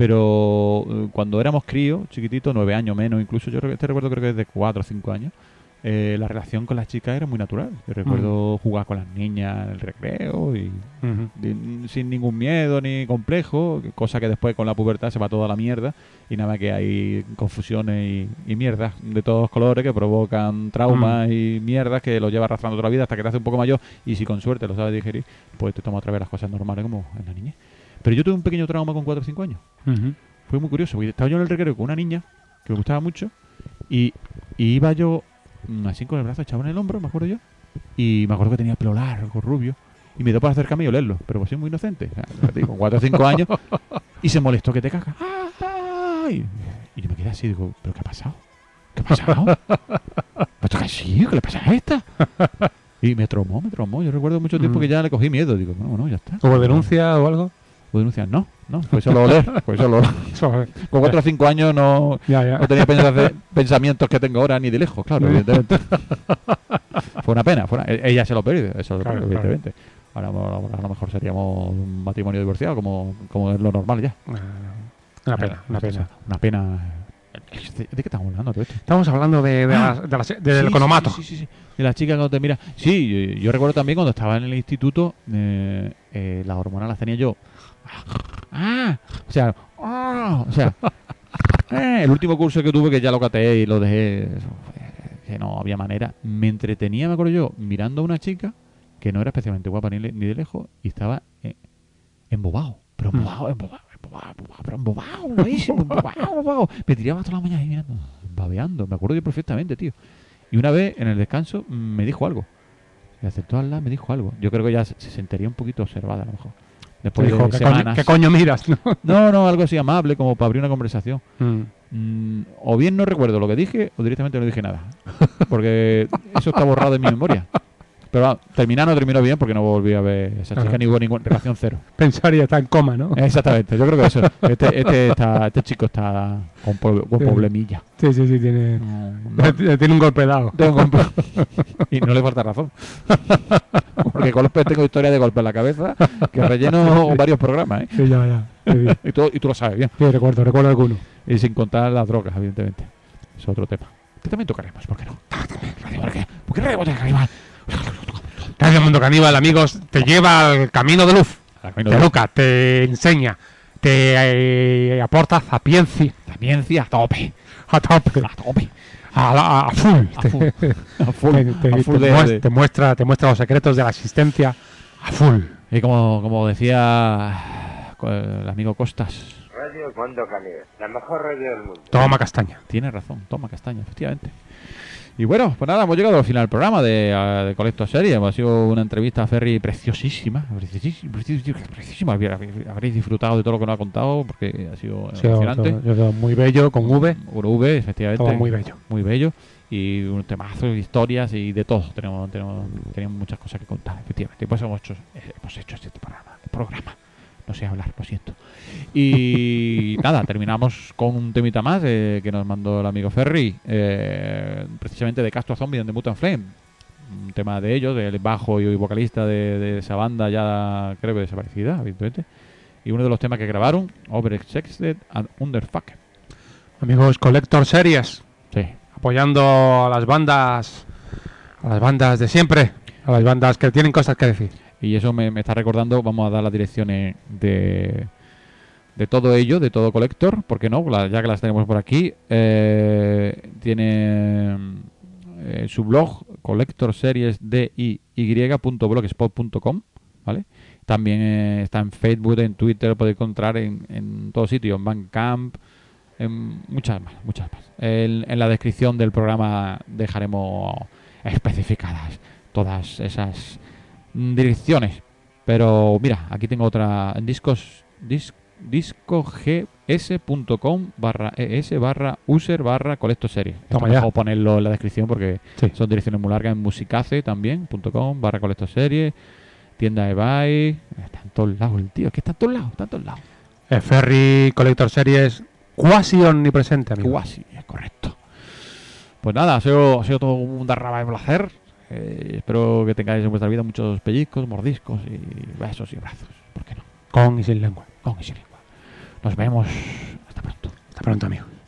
S1: Pero eh, cuando éramos críos, chiquititos, nueve años menos, incluso yo creo que este recuerdo creo que es de cuatro o cinco años. eh, la relación con las chicas era muy natural. Yo recuerdo jugar con las niñas en el recreo y
S2: Ujú.
S1: de- sin ningún miedo ni complejo, cosa que después con la pubertad se va toda la mierda y nada más que hay confusiones y, y mierdas de todos colores que provocan traumas y mierdas que lo lleva arrastrando toda la vida hasta que te hace un poco mayor y si con suerte lo sabes digerir, pues te toma otra vez las cosas normales como en la niñez. Pero yo tuve un pequeño trauma con cuatro o cinco años.
S2: Ujú.
S1: Fue muy curioso, porque estaba yo en el recreo con una niña que me gustaba mucho y, y iba yo mm, así con el brazo echado en el hombro, me acuerdo yo, y me acuerdo que tenía pelo largo, rubio, y me dio para acercarme y olerlo, pero pues soy muy inocente, o sea, lo que te digo, con cuatro o cinco años, y se molestó que te caga. ¡Ay! Y yo me quedé así, digo, ¿pero qué ha pasado? ¿Qué ha pasado? ¿Me toca así? ¿Qué le pasa a esta? Y me tromó, me tromó. Yo recuerdo mucho tiempo
S2: Mm.
S1: que ya le cogí miedo. Digo, no, no, ya está.
S2: ¿Hubo denuncia o algo?
S1: ¿Hubo denuncia? No, no. Fue solo oler. Fue solo oler. Con cuatro o cinco años no,
S2: Ya, ya.
S1: no tenía pensa- pensamientos que tengo ahora ni de lejos, claro, evidentemente. Fue una pena. Fue una- e- ella se lo perdió, eso lo
S2: Claro,
S1: perdió, evidentemente. Ahora, ahora a lo mejor seríamos un matrimonio divorciado, como, como es lo normal ya.
S2: Una pena, una pena.
S1: Una pena. ¿De, de qué estamos hablando todo esto?
S2: Estamos hablando de, de,
S1: Ah,
S2: las- de las- del
S1: Sí,
S2: economato.
S1: Sí, sí, sí, sí. De la chica cuando te mira. Sí, yo, yo recuerdo también cuando estaba en el instituto, eh, eh, las hormonas las tenía yo. Ah, o sea, ah, o sea, eh, el último curso que tuve que ya lo cateé y lo dejé, eso, eh, que no había manera. Me entretenía, me acuerdo yo, mirando a una chica que no era especialmente guapa ni, le- ni de lejos y estaba eh, embobado, pero embobado, embobado, embobado, embobado, pero embobado, embobadísimo, embobado, embobado. Me tiraba toda la mañana ahí mirando, babeando, me acuerdo yo perfectamente, tío. Y una vez en el descanso mm, me dijo algo. Me acertó al lado, me dijo algo. Yo creo que ya se, se sentiría un poquito observada a lo mejor.
S2: Te
S1: Después
S2: dijo,
S1: de
S2: ¿qué coño,
S1: semanas.
S2: ¿qué coño miras? ¿no?
S1: No, no, algo así amable, como para abrir una conversación.
S2: Mm.
S1: Mm, o bien no recuerdo lo que dije, o directamente no dije nada. Porque eso está borrado de mi memoria. Pero ah, terminar no terminó bien porque no volví a ver esa chica
S2: Ajá.
S1: ni hubo ninguna relación cero.
S2: Pensaría, está en coma, ¿no?
S1: Exactamente, yo creo que eso. Este, este, está, este chico está con, po- con
S2: Sí.
S1: problemilla.
S2: Sí, sí, sí, tiene,
S1: No, no-
S2: tiene un golpe dado.
S1: tengo un golpe. Y no le falta razón. Porque golpes tengo historia de golpe en la cabeza que relleno varios programas, ¿eh?
S2: Sí, ya, ya. Sí, sí.
S1: Y tú, y tú lo sabes bien.
S2: Sí, recuerdo, recuerdo alguno.
S1: Y sin contar las drogas, evidentemente. Es otro tema. Que también tocaremos, ¿por qué no? ¿Por qué? ¿Por qué Radio Mundo Caníbal?
S2: Radio Mundo Caníbal, amigos, te lleva al camino de luz.
S1: Al camino
S2: Te
S1: de-
S2: educa, te enseña, te eh, aporta sapiencia
S1: La ciencia a tope.
S2: a tope,
S1: A tope.
S2: a, la- a full.
S1: A full. A full.
S2: Te, te-
S1: A
S2: te
S1: full de-
S2: muest-
S1: de-
S2: te muestra, te muestra los secretos de la existencia a full.
S1: Y como, como decía co- el amigo Costas,
S6: Radio Mundo Caníbal, la mejor radio del mundo.
S2: Toma castaña.
S1: tiene razón, toma castaña, efectivamente. Y bueno, pues nada, hemos llegado al final del programa de, uh, de Colecto Serie. Ha sido una entrevista a Ferry preciosísima, preciosísima, preciosísima, preciosísima. Habría- Habréis disfrutado de todo lo que nos ha contado porque ha sido
S2: Sí,
S1: emocionante.
S2: todo- todo muy bello, con V.
S1: Con V, efectivamente.
S2: Todo muy bello.
S1: Muy bello. Y un temazo, historias y de todo. Tenemos, tenemos, tenemos muchas cosas que contar, efectivamente. Y pues hemos hecho, eh, hemos hecho este programa. programa. No sé hablar, lo siento. Y nada, terminamos con un temita más eh, que nos mandó el amigo Ferry, eh, precisamente de Castro Zombie and the Mutant Flame. Un tema de ellos, del bajo y vocalista de, de esa banda ya creo que desaparecida, evidentemente. Y uno de los temas que grabaron, Overexcessed and Underfucked.
S2: Amigos, Collector Series,
S1: Sí.
S2: apoyando a las bandas, a las bandas de siempre, a las bandas que tienen cosas que decir.
S1: Y eso me, me está recordando, vamos a dar las direcciones de, de todo ello, de todo Collector, ¿por qué no? La- ya que las tenemos por aquí. Eh, tiene eh, su blog, collector series d i y punto blogspot punto com, ¿vale? También eh, está en Facebook, en Twitter, lo podéis encontrar en, en todo sitio, en Bandcamp, en muchas más, muchas más. En, en la descripción del programa dejaremos especificadas todas esas mm, direcciones. Pero mira, aquí tengo otra en discos dis, discogs.com barra es barra user barra colecto series. Esto
S2: Toma
S1: me
S2: ya.
S1: dejo ponerlo en la descripción porque
S2: Sí.
S1: son direcciones muy largas. En musicace también punto com barra colecto series, tienda de buy, está en todos lados el tío, es que está en todos lados, está en todos lados.
S2: Eh, Ferry, Collector Series, cuasi omnipresente, amigo.
S1: Guasi, es correcto. Pues nada, ha sido, ha sido todo un darraba de placer. Eh, espero que tengáis en vuestra vida muchos pellizcos, mordiscos y besos y abrazos. ¿Por qué no?
S2: Con y sin lengua.
S1: Con y sin lengua. Nos vemos. Hasta pronto.
S2: Hasta pronto, amigo.